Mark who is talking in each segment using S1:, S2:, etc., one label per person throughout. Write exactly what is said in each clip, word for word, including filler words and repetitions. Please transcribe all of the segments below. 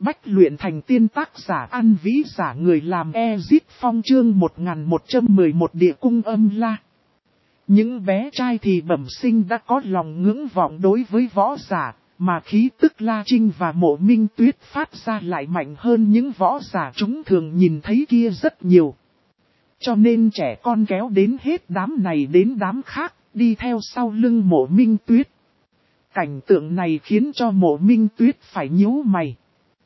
S1: Bách luyện thành tiên tác giả An Vĩ giả người làm Ezit Phong chương một nghìn một trăm mười một địa cung âm la. Những bé trai thì bẩm sinh đã có lòng ngưỡng vọng đối với võ giả, mà khí tức La Trinh và Mộ Minh Tuyết phát ra lại mạnh hơn những võ giả chúng thường nhìn thấy kia rất nhiều. Cho nên trẻ con kéo đến hết đám này đến đám khác, đi theo sau lưng Mộ Minh Tuyết. Cảnh tượng này khiến cho Mộ Minh Tuyết phải nhíu mày.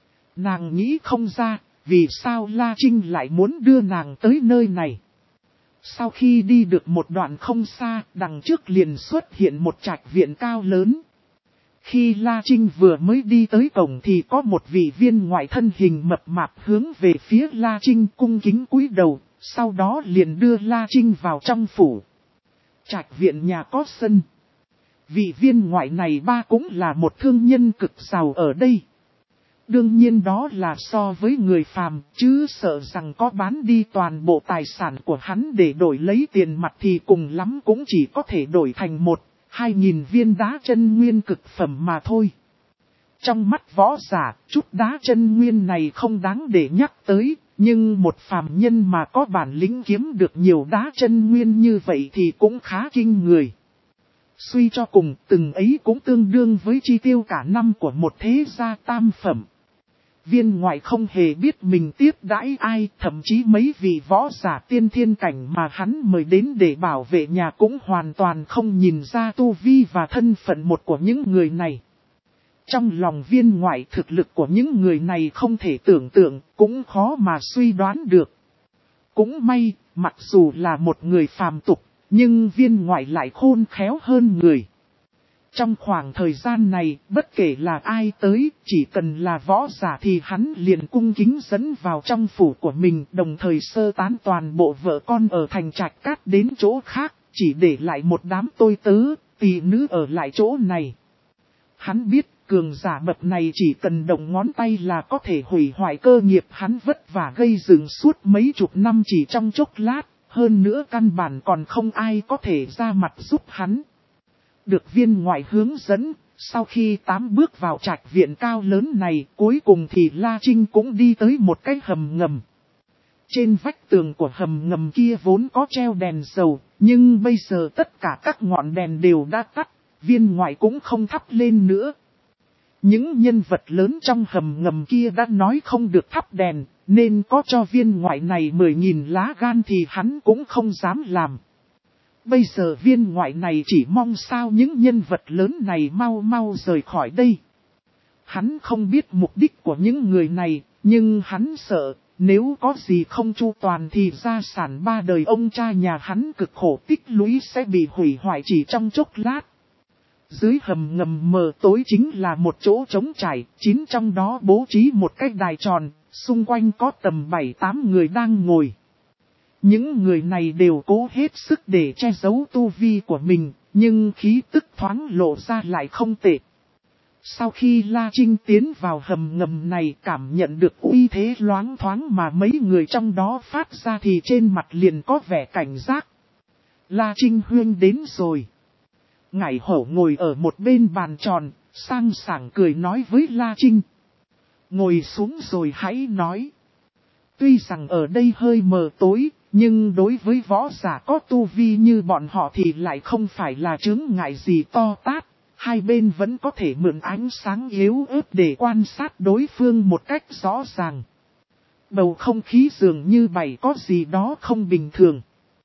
S1: Nàng nghĩ không ra, vì sao La Trinh lại muốn đưa nàng tới nơi này. Sau khi đi được một đoạn không xa, đằng trước liền xuất hiện một trạch viện cao lớn. Khi La Trinh vừa mới đi tới cổng thì có một vị viên ngoại thân hình mập mạp hướng về phía La Trinh cung kính cúi đầu, sau đó liền đưa La Trinh vào trong phủ. Trạch viện nhà có sân. Vị viên ngoại này ba cũng là một thương nhân cực giàu ở đây. Đương nhiên đó là so với người phàm, chứ sợ rằng có bán đi toàn bộ tài sản của hắn để đổi lấy tiền mặt thì cùng lắm cũng chỉ có thể đổi thành một, hai nghìn viên đá chân nguyên cực phẩm mà thôi. Trong mắt võ giả, chút đá chân nguyên này không đáng để nhắc tới, nhưng một phàm nhân mà có bản lĩnh kiếm được nhiều đá chân nguyên như vậy thì cũng khá kinh người. Suy cho cùng, từng ấy cũng tương đương với chi tiêu cả năm của một thế gia tam phẩm. Viên ngoại không hề biết mình tiếp đãi ai, thậm chí mấy vị võ giả tiên thiên cảnh mà hắn mời đến để bảo vệ nhà cũng hoàn toàn không nhìn ra tu vi và thân phận một của những người này. Trong lòng viên ngoại thực lực của những người này không thể tưởng tượng, cũng khó mà suy đoán được. Cũng may, mặc dù là một người phàm tục, nhưng viên ngoại lại khôn khéo hơn người. Trong khoảng thời gian này, bất kể là ai tới, chỉ cần là võ giả thì hắn liền cung kính dẫn vào trong phủ của mình, đồng thời sơ tán toàn bộ vợ con ở thành Trạch Cát đến chỗ khác, chỉ để lại một đám tôi tớ, tỳ nữ ở lại chỗ này. Hắn biết, cường giả bậc này chỉ cần động ngón tay là có thể hủy hoại cơ nghiệp hắn vất vả gây dựng suốt mấy chục năm chỉ trong chốc lát, hơn nữa căn bản còn không ai có thể ra mặt giúp hắn. Được viên ngoại hướng dẫn, sau khi tám bước vào trạch viện cao lớn này, cuối cùng thì La Trinh cũng đi tới một cái hầm ngầm. Trên vách tường của hầm ngầm kia vốn có treo đèn dầu, nhưng bây giờ tất cả các ngọn đèn đều đã tắt, viên ngoại cũng không thắp lên nữa. Những nhân vật lớn trong hầm ngầm kia đã nói không được thắp đèn, nên có cho viên ngoại này mười nghìn lá gan thì hắn cũng không dám làm. Bây giờ viên ngoại này chỉ mong sao những nhân vật lớn này mau mau rời khỏi đây. Hắn không biết mục đích của những người này, nhưng hắn sợ, nếu có gì không chu toàn thì gia sản ba đời ông cha nhà hắn cực khổ tích lũy sẽ bị hủy hoại chỉ trong chốc lát. Dưới hầm ngầm mờ tối chính là một chỗ trống trải, chín trong đó bố trí một cái đài tròn, xung quanh có tầm bảy tám người đang ngồi. Những người này đều cố hết sức để che giấu tu vi của mình, nhưng khí tức thoáng lộ ra lại không tệ. Sau khi La Trinh tiến vào hầm ngầm này cảm nhận được uy thế loáng thoáng mà mấy người trong đó phát ra thì trên mặt liền có vẻ cảnh giác. La Trinh huynh đến rồi. Ngải hổ ngồi ở một bên bàn tròn, sang sảng cười nói với La Trinh. Ngồi xuống rồi hãy nói. Tuy rằng ở đây hơi mờ tối, nhưng đối với võ giả có tu vi như bọn họ thì lại không phải là chướng ngại gì to tát. Hai bên vẫn có thể mượn ánh sáng yếu ớt để quan sát đối phương một cách rõ ràng. Bầu không khí dường như bày có gì đó không bình thường.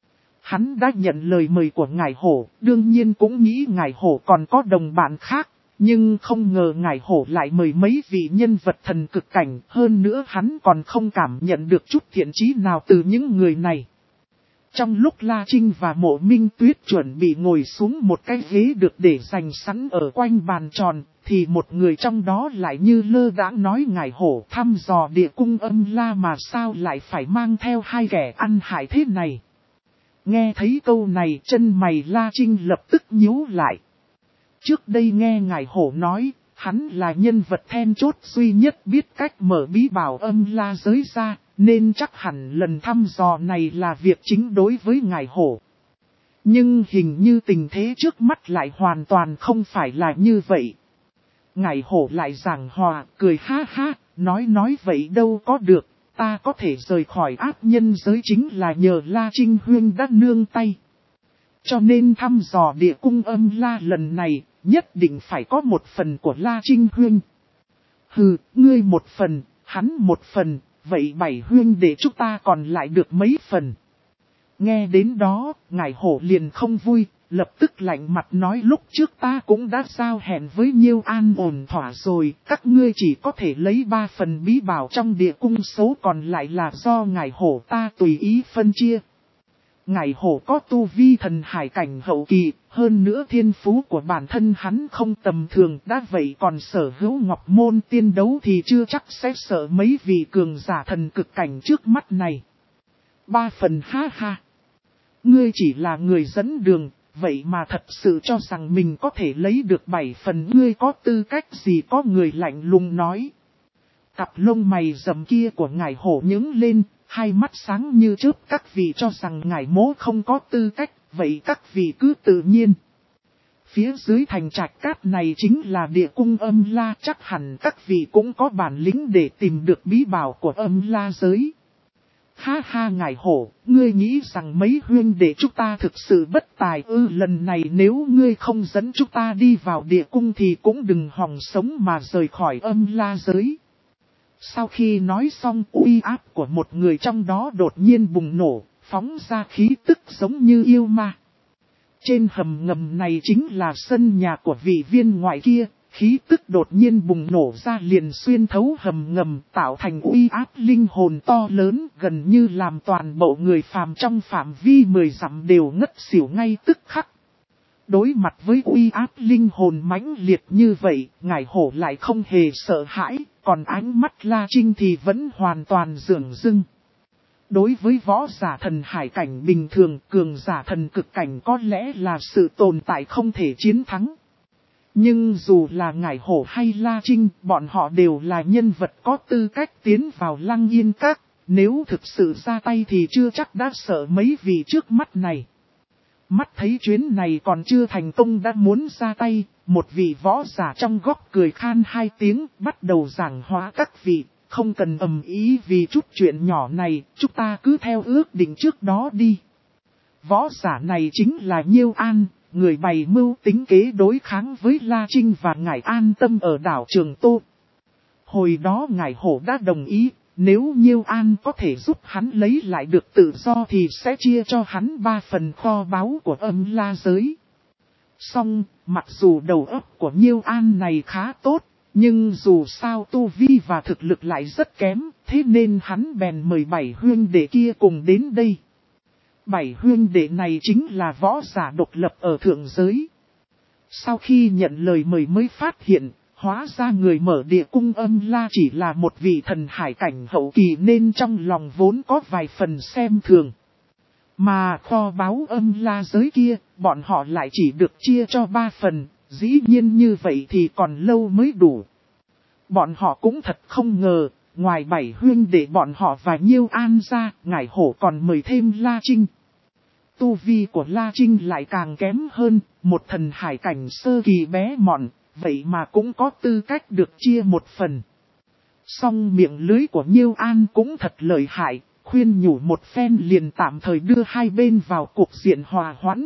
S1: Hắn đã nhận lời mời của ngải hổ, đương nhiên cũng nghĩ ngải hổ còn có đồng bạn khác. Nhưng không ngờ ngải hổ lại mời mấy vị nhân vật thần cực cảnh, hơn nữa hắn còn không cảm nhận được chút thiện chí nào từ những người này. Trong lúc La Trinh và Mộ Minh Tuyết chuẩn bị ngồi xuống một cái ghế được để dành sẵn ở quanh bàn tròn, thì một người trong đó lại như lơ đãng nói ngải hổ thăm dò địa cung âm la mà sao lại phải mang theo hai kẻ ăn hại thế này. Nghe thấy câu này chân mày La Trinh lập tức nhíu lại. Trước đây nghe ngải hổ nói, hắn là nhân vật then chốt duy nhất biết cách mở bí bảo âm la giới ra, nên chắc hẳn lần thăm dò này là việc chính đối với ngải hổ. Nhưng hình như tình thế trước mắt lại hoàn toàn không phải là như vậy. Ngải hổ lại giảng hòa, cười ha ha, nói nói vậy đâu có được, ta có thể rời khỏi ác nhân giới chính là nhờ La Trinh Huyên đã nương tay. Cho nên thăm dò địa cung âm la lần này, nhất định phải có một phần của La Trinh Huyên. Hừ, ngươi một phần, hắn một phần, vậy bảy huyên để chúng ta còn lại được mấy phần. Nghe đến đó, ngải hổ liền không vui, lập tức lạnh mặt nói lúc trước ta cũng đã giao hẹn với Nhiêu An ổn thỏa rồi, các ngươi chỉ có thể lấy ba phần bí bảo trong địa cung, số còn lại là do ngải hổ ta tùy ý phân chia. Ngải hổ có tu vi thần hải cảnh hậu kỳ, hơn nữa thiên phú của bản thân hắn không tầm thường, đã vậy còn sở hữu ngọc môn tiên đấu thì chưa chắc sẽ sợ mấy vị cường giả thần cực cảnh trước mắt này. Ba phần ha ha. Ngươi chỉ là người dẫn đường, vậy mà thật sự cho rằng mình có thể lấy được bảy phần, ngươi có tư cách gì, có người lạnh lùng nói. Cặp lông mày rậm kia của ngải hổ nhướng lên, hai mắt sáng như chớp, các vị cho rằng ngải mố không có tư cách, vậy các vị cứ tự nhiên. Phía dưới thành trạch cát này chính là địa cung âm la, chắc hẳn các vị cũng có bản lĩnh để tìm được bí bảo của âm la giới. Ha ha ngải hổ, ngươi nghĩ rằng mấy huyên để chúng ta thực sự bất tài ư? Lần này nếu ngươi không dẫn chúng ta đi vào địa cung thì cũng đừng hòng sống mà rời khỏi âm la giới. Sau khi nói xong, uy áp của một người trong đó đột nhiên bùng nổ, phóng ra khí tức giống như yêu ma. Trên hầm ngầm này chính là sân nhà của vị viên ngoại kia, khí tức đột nhiên bùng nổ ra liền xuyên thấu hầm ngầm, tạo thành uy áp linh hồn to lớn, gần như làm toàn bộ người phàm trong phạm vi mười dặm đều ngất xỉu ngay tức khắc. Đối mặt với uy áp linh hồn mãnh liệt như vậy, ngải hổ lại không hề sợ hãi, còn ánh mắt La Trinh thì vẫn hoàn toàn dửng dưng. Đối với võ giả thần hải cảnh bình thường, cường giả thần cực cảnh có lẽ là sự tồn tại không thể chiến thắng. Nhưng dù là ngải hổ hay La Trinh, bọn họ đều là nhân vật có tư cách tiến vào Lăng Yên Các, nếu thực sự ra tay thì chưa chắc đã sợ mấy vị trước mắt này. Mắt thấy chuyến này còn chưa thành công đã muốn ra tay, một vị võ giả trong góc cười khan hai tiếng, bắt đầu giảng hóa các vị, không cần ầm ý vì chút chuyện nhỏ này, chúng ta cứ theo ước định trước đó đi. Võ giả này chính là Nhiêu An, người bày mưu tính kế đối kháng với La Trinh và ngải An Tâm ở đảo Trường Tô. Hồi đó ngải hổ đã đồng ý, nếu Nhiêu An có thể giúp hắn lấy lại được tự do thì sẽ chia cho hắn ba phần kho báu của âm la giới. Song, mặc dù đầu óc của Nhiêu An này khá tốt, nhưng dù sao tu vi và thực lực lại rất kém, thế nên hắn bèn mời bảy huyên đệ kia cùng đến đây. Bảy huyên đệ này chính là võ giả độc lập ở thượng giới. Sau khi nhận lời mời mới phát hiện, hóa ra người mở địa cung âm la chỉ là một vị thần hải cảnh hậu kỳ nên trong lòng vốn có vài phần xem thường. Mà kho báu âm la giới kia, bọn họ lại chỉ được chia cho ba phần, dĩ nhiên như vậy thì còn lâu mới đủ. Bọn họ cũng thật không ngờ, ngoài bảy huyên để bọn họ và Nhiêu An ra, ngải hổ còn mời thêm La Trinh. Tu vi của La Trinh lại càng kém hơn, một thần hải cảnh sơ kỳ bé mọn, vậy mà cũng có tư cách được chia một phần. Song miệng lưới của Nhiêu An cũng thật lợi hại, khuyên nhủ một phen liền tạm thời đưa hai bên vào cuộc diện hòa hoãn.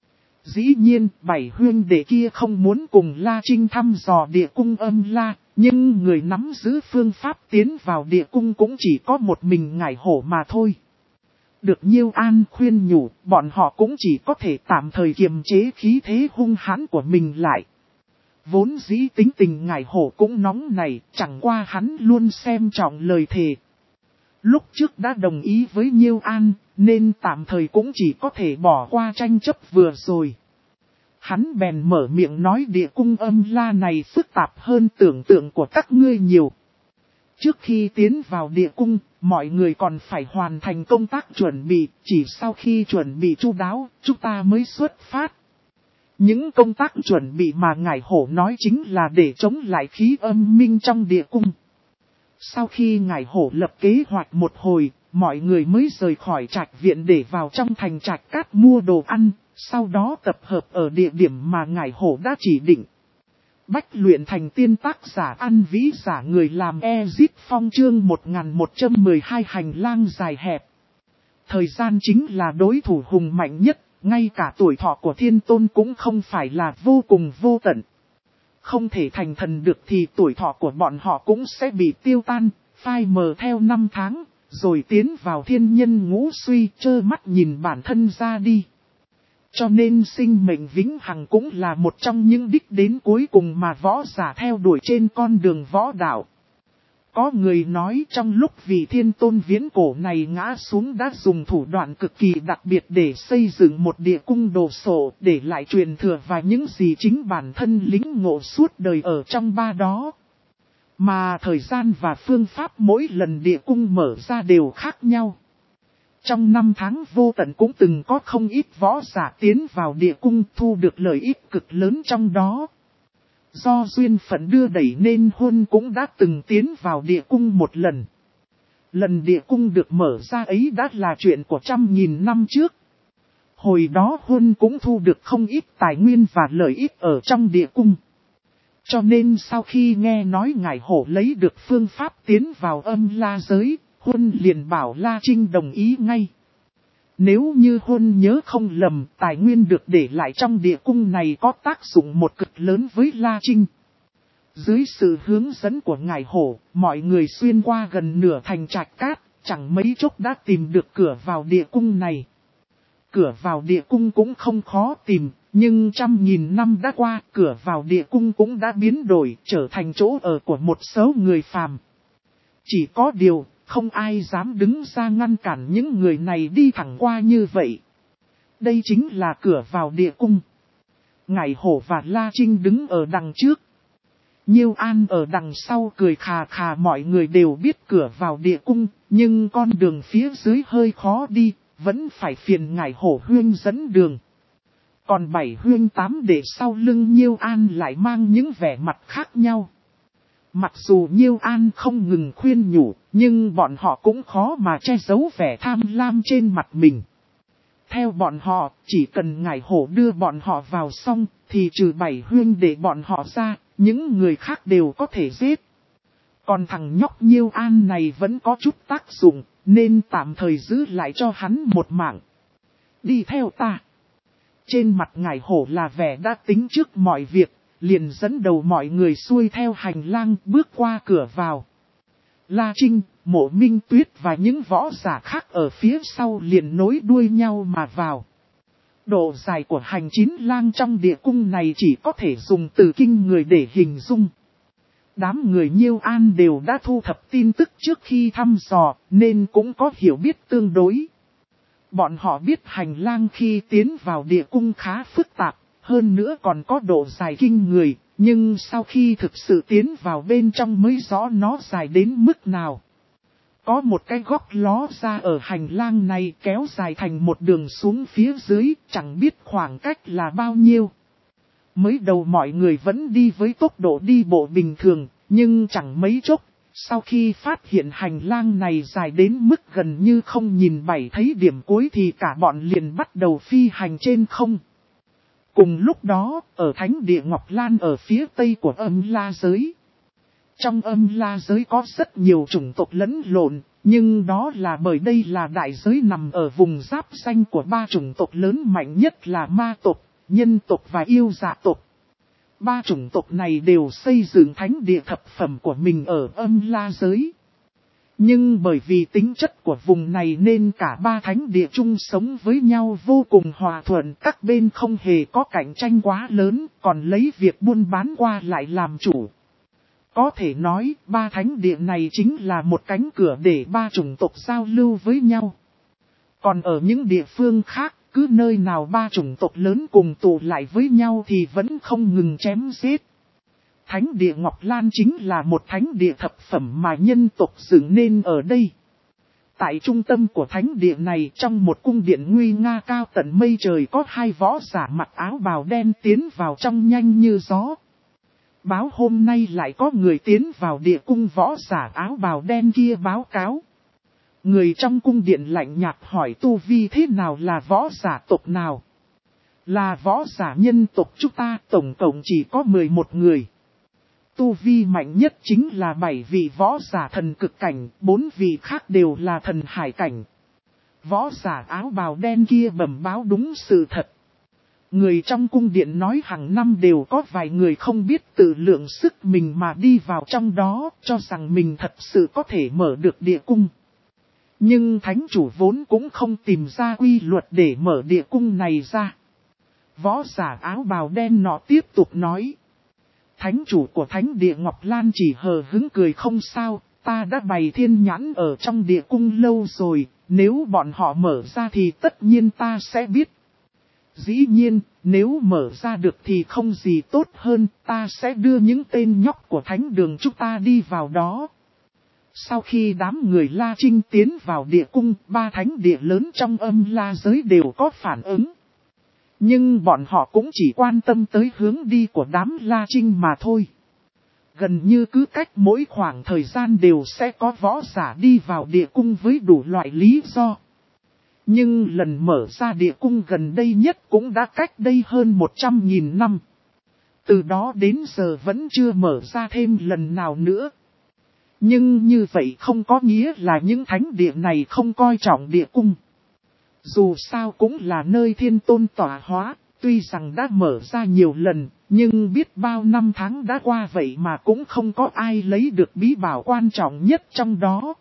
S1: Dĩ nhiên, bảy huyên đệ kia không muốn cùng La Trinh thăm dò địa cung âm la, nhưng người nắm giữ phương pháp tiến vào địa cung cũng chỉ có một mình ngải hổ mà thôi. Được Nhiêu An khuyên nhủ, bọn họ cũng chỉ có thể tạm thời kiềm chế khí thế hung hãn của mình lại. Vốn dĩ tính tình ngải hổ cũng nóng này, chẳng qua hắn luôn xem trọng lời thề. Lúc trước đã đồng ý với Nhiêu An, nên tạm thời cũng chỉ có thể bỏ qua tranh chấp vừa rồi. Hắn bèn mở miệng nói địa cung âm la này phức tạp hơn tưởng tượng của các ngươi nhiều. Trước khi tiến vào địa cung, mọi người còn phải hoàn thành công tác chuẩn bị, chỉ sau khi chuẩn bị chu đáo, chúng ta mới xuất phát. Những công tác chuẩn bị mà ngải hổ nói chính là để chống lại khí âm minh trong địa cung. Sau khi ngải hổ lập kế hoạch một hồi, mọi người mới rời khỏi trạch viện để vào trong thành trạch cát mua đồ ăn, sau đó tập hợp ở địa điểm mà ngải hổ đã chỉ định. Bách luyện thành tiên tác giả ăn vĩ giả người làm Ezit Phong chương một nghìn một trăm mười hai hành lang dài hẹp. Thời gian chính là đối thủ hùng mạnh nhất, ngay cả tuổi thọ của thiên tôn cũng không phải là vô cùng vô tận. Không thể thành thần được thì tuổi thọ của bọn họ cũng sẽ bị tiêu tan, phai mờ theo năm tháng, rồi tiến vào thiên nhân ngũ suy trơ mắt nhìn bản thân ra đi. Cho nên sinh mệnh vĩnh hằng cũng là một trong những đích đến cuối cùng mà võ giả theo đuổi trên con đường võ đạo. Có người nói trong lúc vị thiên tôn viễn cổ này ngã xuống đã dùng thủ đoạn cực kỳ đặc biệt để xây dựng một địa cung đồ sộ để lại truyền thừa và những gì chính bản thân lĩnh ngộ suốt đời ở trong ba đó. Mà thời gian và phương pháp mỗi lần địa cung mở ra đều khác nhau. Trong năm tháng vô tận cũng từng có không ít võ giả tiến vào địa cung thu được lợi ích cực lớn trong đó. Do duyên phận đưa đẩy nên Huân cũng đã từng tiến vào địa cung một lần. Lần địa cung được mở ra ấy đã là chuyện của trăm nghìn năm trước. Hồi đó Huân cũng thu được không ít tài nguyên và lợi ích ở trong địa cung. Cho nên sau khi nghe nói ngải hổ lấy được phương pháp tiến vào âm la giới, Huân liền bảo La Trinh đồng ý ngay. Nếu như Huân nhớ không lầm, tài nguyên được để lại trong địa cung này có tác dụng một cực lớn với La Trinh. Dưới sự hướng dẫn của ngải hổ, mọi người xuyên qua gần nửa thành trạch cát, chẳng mấy chốc đã tìm được cửa vào địa cung này. Cửa vào địa cung cũng không khó tìm, nhưng trăm nghìn năm đã qua, cửa vào địa cung cũng đã biến đổi, trở thành chỗ ở của một số người phàm. Chỉ có điều, không ai dám đứng ra ngăn cản những người này đi thẳng qua như vậy. Đây chính là cửa vào địa cung. Ngải hổ và La Trinh đứng ở đằng trước. Nhiêu An ở đằng sau cười khà khà, mọi người đều biết cửa vào địa cung, nhưng con đường phía dưới hơi khó đi, vẫn phải phiền ngải hổ huyên dẫn đường. Còn bảy huyên tám đệ sau lưng Nhiêu An lại mang những vẻ mặt khác nhau. Mặc dù Nhiêu An không ngừng khuyên nhủ, nhưng bọn họ cũng khó mà che giấu vẻ tham lam trên mặt mình. Theo bọn họ, chỉ cần ngải hổ đưa bọn họ vào xong, thì trừ bảy huyên để bọn họ ra, những người khác đều có thể giết. Còn thằng nhóc Nhiêu An này vẫn có chút tác dụng, nên tạm thời giữ lại cho hắn một mạng. Đi theo ta. Trên mặt ngải hổ là vẻ đã tính trước mọi việc, liền dẫn đầu mọi người xuôi theo hành lang bước qua cửa vào. La Trinh, Mộ Minh Tuyết và những võ giả khác ở phía sau liền nối đuôi nhau mà vào. Độ dài của hành chín lang trong địa cung này chỉ có thể dùng từ kinh người để hình dung. Đám người Nhiêu An đều đã thu thập tin tức trước khi thăm dò, nên cũng có hiểu biết tương đối. Bọn họ biết hành lang khi tiến vào địa cung khá phức tạp, hơn nữa còn có độ dài kinh người, nhưng sau khi thực sự tiến vào bên trong mới rõ nó dài đến mức nào. Có một cái góc ló ra ở hành lang này kéo dài thành một đường xuống phía dưới, chẳng biết khoảng cách là bao nhiêu. Mới đầu mọi người vẫn đi với tốc độ đi bộ bình thường, nhưng chẳng mấy chốc, sau khi phát hiện hành lang này dài đến mức gần như không nhìn bảy thấy điểm cuối thì cả bọn liền bắt đầu phi hành trên không. Cùng lúc đó, ở thánh địa Ngọc Lan ở phía tây của âm la giới. Trong âm la giới có rất nhiều chủng tộc lẫn lộn, nhưng đó là bởi đây là đại giới nằm ở vùng giáp ranh của ba chủng tộc lớn mạnh nhất là ma tộc, nhân tộc và yêu dạ tộc. Ba chủng tộc này đều xây dựng thánh địa thập phẩm của mình ở âm la giới. Nhưng bởi vì tính chất của vùng này nên cả ba thánh địa chung sống với nhau vô cùng hòa thuận, các bên không hề có cạnh tranh quá lớn, còn lấy việc buôn bán qua lại làm chủ. Có thể nói, ba thánh địa này chính là một cánh cửa để ba chủng tộc giao lưu với nhau. Còn ở những địa phương khác, cứ nơi nào ba chủng tộc lớn cùng tụ lại với nhau thì vẫn không ngừng chém giết. Thánh địa Ngọc Lan chính là một thánh địa thập phẩm mà nhân tộc dựng nên ở đây. Tại trung tâm của thánh địa này, trong một cung điện nguy nga cao tận mây trời, có hai võ giả mặc áo bào đen tiến vào trong nhanh như gió. Báo hôm nay lại có người tiến vào địa cung, võ giả áo bào đen kia báo cáo. Người trong cung điện lạnh nhạt hỏi tu vi thế nào, là võ giả tộc nào? Là võ giả nhân tộc chúng ta, tổng cộng chỉ có mười một người. tu vi mạnh nhất chính là bảy vị võ giả thần cực cảnh, bốn vị khác đều là thần hải cảnh. Võ giả áo bào đen kia bẩm báo đúng sự thật. Người trong cung điện nói hàng năm đều có vài người không biết tự lượng sức mình mà đi vào trong đó, cho rằng mình thật sự có thể mở được địa cung. Nhưng thánh chủ vốn cũng không tìm ra quy luật để mở địa cung này ra. Võ giả áo bào đen nọ tiếp tục nói. Thánh chủ của thánh địa Ngọc Lan chỉ hờ hứng cười không sao, ta đã bày thiên nhãn ở trong địa cung lâu rồi, nếu bọn họ mở ra thì tất nhiên ta sẽ biết. Dĩ nhiên, nếu mở ra được thì không gì tốt hơn, ta sẽ đưa những tên nhóc của thánh đường chúng ta đi vào đó. Sau khi đám người La Trinh tiến vào địa cung, ba thánh địa lớn trong âm la giới đều có phản ứng. Nhưng bọn họ cũng chỉ quan tâm tới hướng đi của đám La Trinh mà thôi. Gần như cứ cách mỗi khoảng thời gian đều sẽ có võ giả đi vào địa cung với đủ loại lý do. Nhưng lần mở ra địa cung gần đây nhất cũng đã cách đây hơn một trăm nghìn năm. Từ đó đến giờ vẫn chưa mở ra thêm lần nào nữa. Nhưng như vậy không có nghĩa là những thánh địa này không coi trọng địa cung. Dù sao cũng là nơi thiên tôn tỏa hóa, tuy rằng đã mở ra nhiều lần, nhưng biết bao năm tháng đã qua vậy mà cũng không có ai lấy được bí bảo quan trọng nhất trong đó.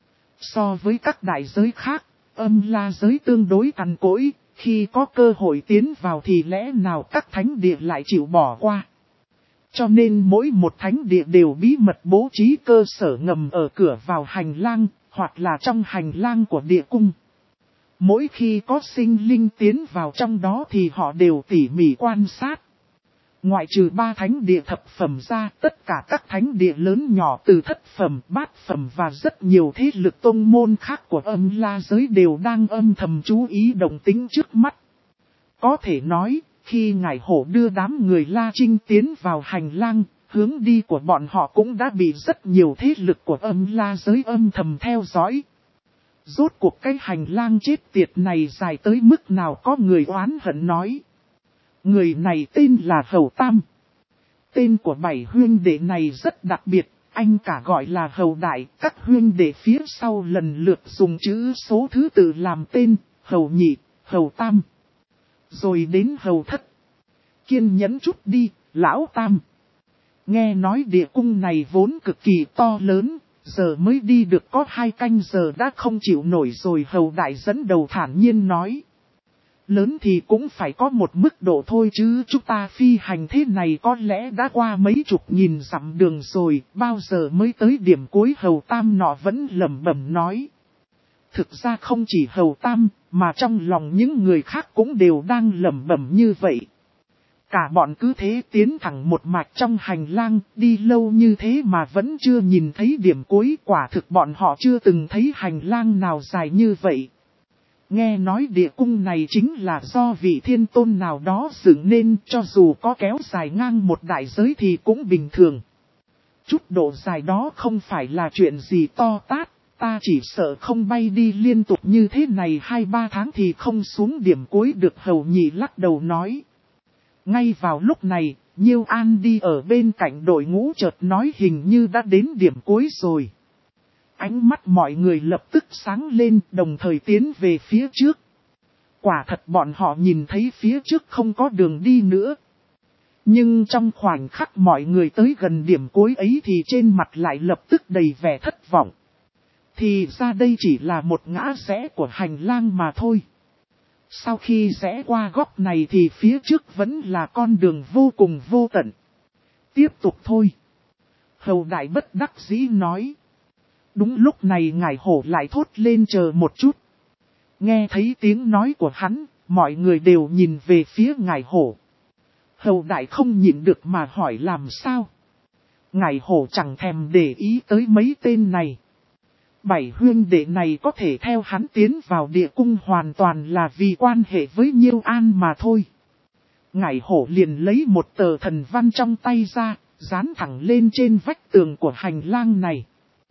S1: So với các đại giới khác, âm la giới tương đối cằn cỗi, khi có cơ hội tiến vào thì lẽ nào các thánh địa lại chịu bỏ qua. Cho nên mỗi một thánh địa đều bí mật bố trí cơ sở ngầm ở cửa vào hành lang, hoặc là trong hành lang của địa cung. Mỗi khi có sinh linh tiến vào trong đó thì họ đều tỉ mỉ quan sát. Ngoại trừ ba thánh địa thập phẩm ra, tất cả các thánh địa lớn nhỏ từ thất phẩm, bát phẩm và rất nhiều thế lực tông môn khác của âm la giới đều đang âm thầm chú ý động tĩnh trước mắt. Có thể nói, khi ngải hổ đưa đám người La Trinh tiến vào hành lang, hướng đi của bọn họ cũng đã bị rất nhiều thế lực của âm la giới âm thầm theo dõi. Rốt cuộc cái hành lang chết tiệt này dài tới mức nào có người oán hận nói. Người này tên là Hầu Tam. Tên của bảy huyên đệ này rất đặc biệt, anh cả gọi là Hầu Đại, các huyên đệ phía sau lần lượt dùng chữ số thứ tự làm tên, Hầu Nhị, Hầu Tam. Rồi đến Hầu Thất. Kiên nhẫn chút đi, Lão Tam. Nghe nói địa cung này vốn cực kỳ to lớn, giờ mới đi được có hai canh giờ đã không chịu nổi rồi. Hầu Đại dẫn đầu thản nhiên nói. Lớn thì cũng phải có một mức độ thôi chứ, chúng ta phi hành thế này có lẽ đã qua mấy chục nghìn dặm đường rồi, bao giờ mới tới điểm cuối. Hầu Tam nọ vẫn lẩm bẩm nói. Thực ra không chỉ Hầu Tam, mà trong lòng những người khác cũng đều đang lẩm bẩm như vậy. Cả bọn cứ thế tiến thẳng một mạch trong hành lang, đi lâu như thế mà vẫn chưa nhìn thấy điểm cuối. Quả thực bọn họ chưa từng thấy hành lang nào dài như vậy. Nghe nói địa cung này chính là do vị thiên tôn nào đó dựng nên, cho dù có kéo dài ngang một đại giới thì cũng bình thường. Chút độ dài đó không phải là chuyện gì to tát, ta chỉ sợ không bay đi liên tục như thế này hai ba tháng thì không xuống điểm cuối được. Hầu Nhị lắc đầu nói. Ngay vào lúc này, Nhiêu An đi ở bên cạnh đội ngũ chợt nói hình như đã đến điểm cuối rồi. Ánh mắt mọi người lập tức sáng lên, đồng thời tiến về phía trước. Quả thật bọn họ nhìn thấy phía trước không có đường đi nữa. Nhưng trong khoảnh khắc mọi người tới gần điểm cuối ấy thì trên mặt lại lập tức đầy vẻ thất vọng. Thì ra đây chỉ là một ngã rẽ của hành lang mà thôi. Sau khi rẽ qua góc này thì phía trước vẫn là con đường vô cùng vô tận. Tiếp tục thôi. Hầu Đại bất đắc dĩ nói. Đúng lúc này ngải hổ lại thốt lên chờ một chút. Nghe thấy tiếng nói của hắn, mọi người đều nhìn về phía ngải hổ. Hầu Đại không nhịn được mà hỏi làm sao. Ngải hổ chẳng thèm để ý tới mấy tên này. Bảy huyên đệ này có thể theo hắn tiến vào địa cung hoàn toàn là vì quan hệ với Nhiêu An mà thôi. Ngải hổ liền lấy một tờ thần văn trong tay ra, dán thẳng lên trên vách tường của hành lang này.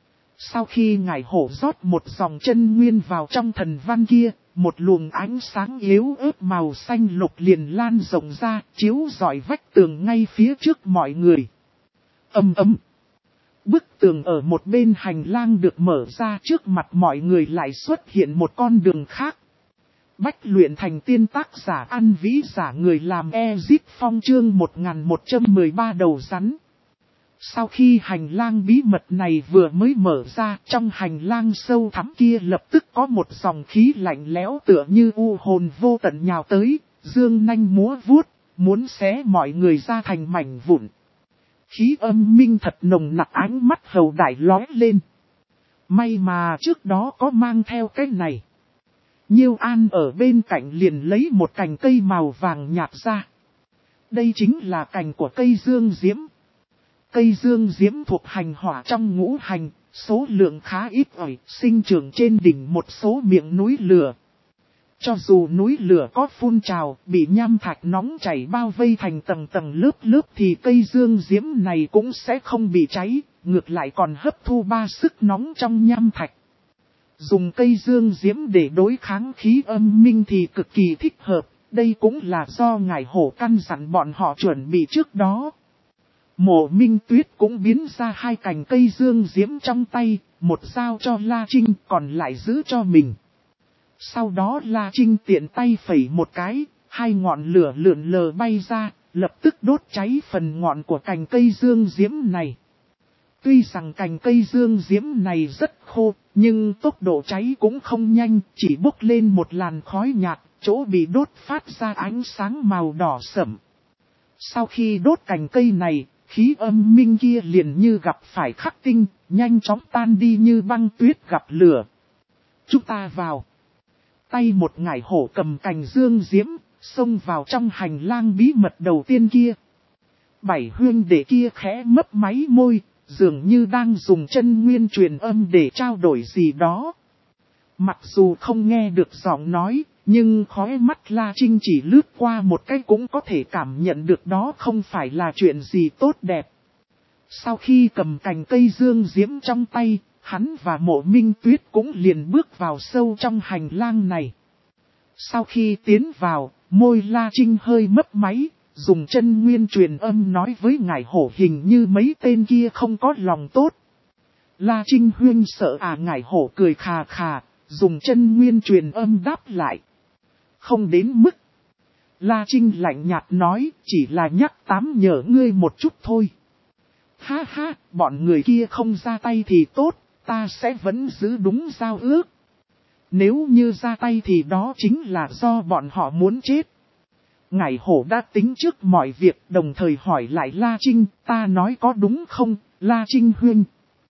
S1: Sau khi ngải hổ rót một dòng chân nguyên vào trong thần văn kia, một luồng ánh sáng yếu ớt màu xanh lục liền lan rộng ra, chiếu rọi vách tường ngay phía trước mọi người. Ầm ầm. Bức tường ở một bên hành lang được mở ra, trước mặt mọi người lại xuất hiện một con đường khác. Bách luyện thành tiên, tác giả An Vĩ, giả người làm Ezip Phong, chương một nghìn một trăm mười ba đầu rắn. Sau khi hành lang bí mật này vừa mới mở ra, trong hành lang sâu thẳm kia lập tức có một dòng khí lạnh lẽo tựa như u hồn vô tận nhào tới, dương nanh múa vuốt, muốn xé mọi người ra thành mảnh vụn. Khí âm minh thật nồng nặc, ánh mắt hầu đại lóe lên. May mà trước đó có mang theo cái này. Nhiêu An ở bên cạnh liền lấy một cành cây màu vàng nhạt ra. Đây chính là cành của cây dương diễm. Cây dương diễm thuộc hành hỏa trong ngũ hành, số lượng khá ít ỏi, sinh trưởng trên đỉnh một số miệng núi lửa. Cho dù núi lửa có phun trào, bị nham thạch nóng chảy bao vây thành tầng tầng lớp lớp thì cây dương diễm này cũng sẽ không bị cháy, ngược lại còn hấp thu ba sức nóng trong nham thạch. Dùng cây dương diễm để đối kháng khí âm minh thì cực kỳ thích hợp, đây cũng là do ngải hổ căn dặn bọn họ chuẩn bị trước đó. Mộ Minh Tuyết cũng biến ra hai cành cây dương diễm trong tay, một giao cho La Trinh còn lại giữ cho mình. Sau đó La Trinh tiện tay phẩy một cái, hai ngọn lửa lượn lờ bay ra, lập tức đốt cháy phần ngọn của cành cây dương diễm này. Tuy rằng cành cây dương diễm này rất khô, nhưng tốc độ cháy cũng không nhanh, chỉ bốc lên một làn khói nhạt, chỗ bị đốt phát ra ánh sáng màu đỏ sẫm. Sau khi đốt cành cây này, khí âm minh kia liền như gặp phải khắc tinh, nhanh chóng tan đi như băng tuyết gặp lửa. Chúng ta vào. Tay một ngải hổ cầm cành dương diễm, xông vào trong hành lang bí mật đầu tiên kia. Bảy huynh đệ kia khẽ mấp máy môi, dường như đang dùng chân nguyên truyền âm để trao đổi gì đó. Mặc dù không nghe được giọng nói, nhưng khóe mắt La Trinh chỉ lướt qua một cái cũng có thể cảm nhận được đó không phải là chuyện gì tốt đẹp. Sau khi cầm cành cây dương diễm trong tay, hắn và Mộ Minh Tuyết cũng liền bước vào sâu trong hành lang này. Sau khi tiến vào, môi La Trinh hơi mấp máy, dùng chân nguyên truyền âm nói với ngải hổ hình như mấy tên kia không có lòng tốt. La Trinh huyên sợ à, ngải hổ cười khà khà, dùng chân nguyên truyền âm đáp lại. Không đến mức. La Trinh lạnh nhạt nói, chỉ là nhắc tám nhở ngươi một chút thôi. Ha ha, bọn người kia không ra tay thì tốt, ta sẽ vẫn giữ đúng giao ước. Nếu như ra tay thì đó chính là do bọn họ muốn chết. Ngải hổ đã tính trước mọi việc, đồng thời hỏi lại La Trinh, ta nói có đúng không, La Trinh huynh?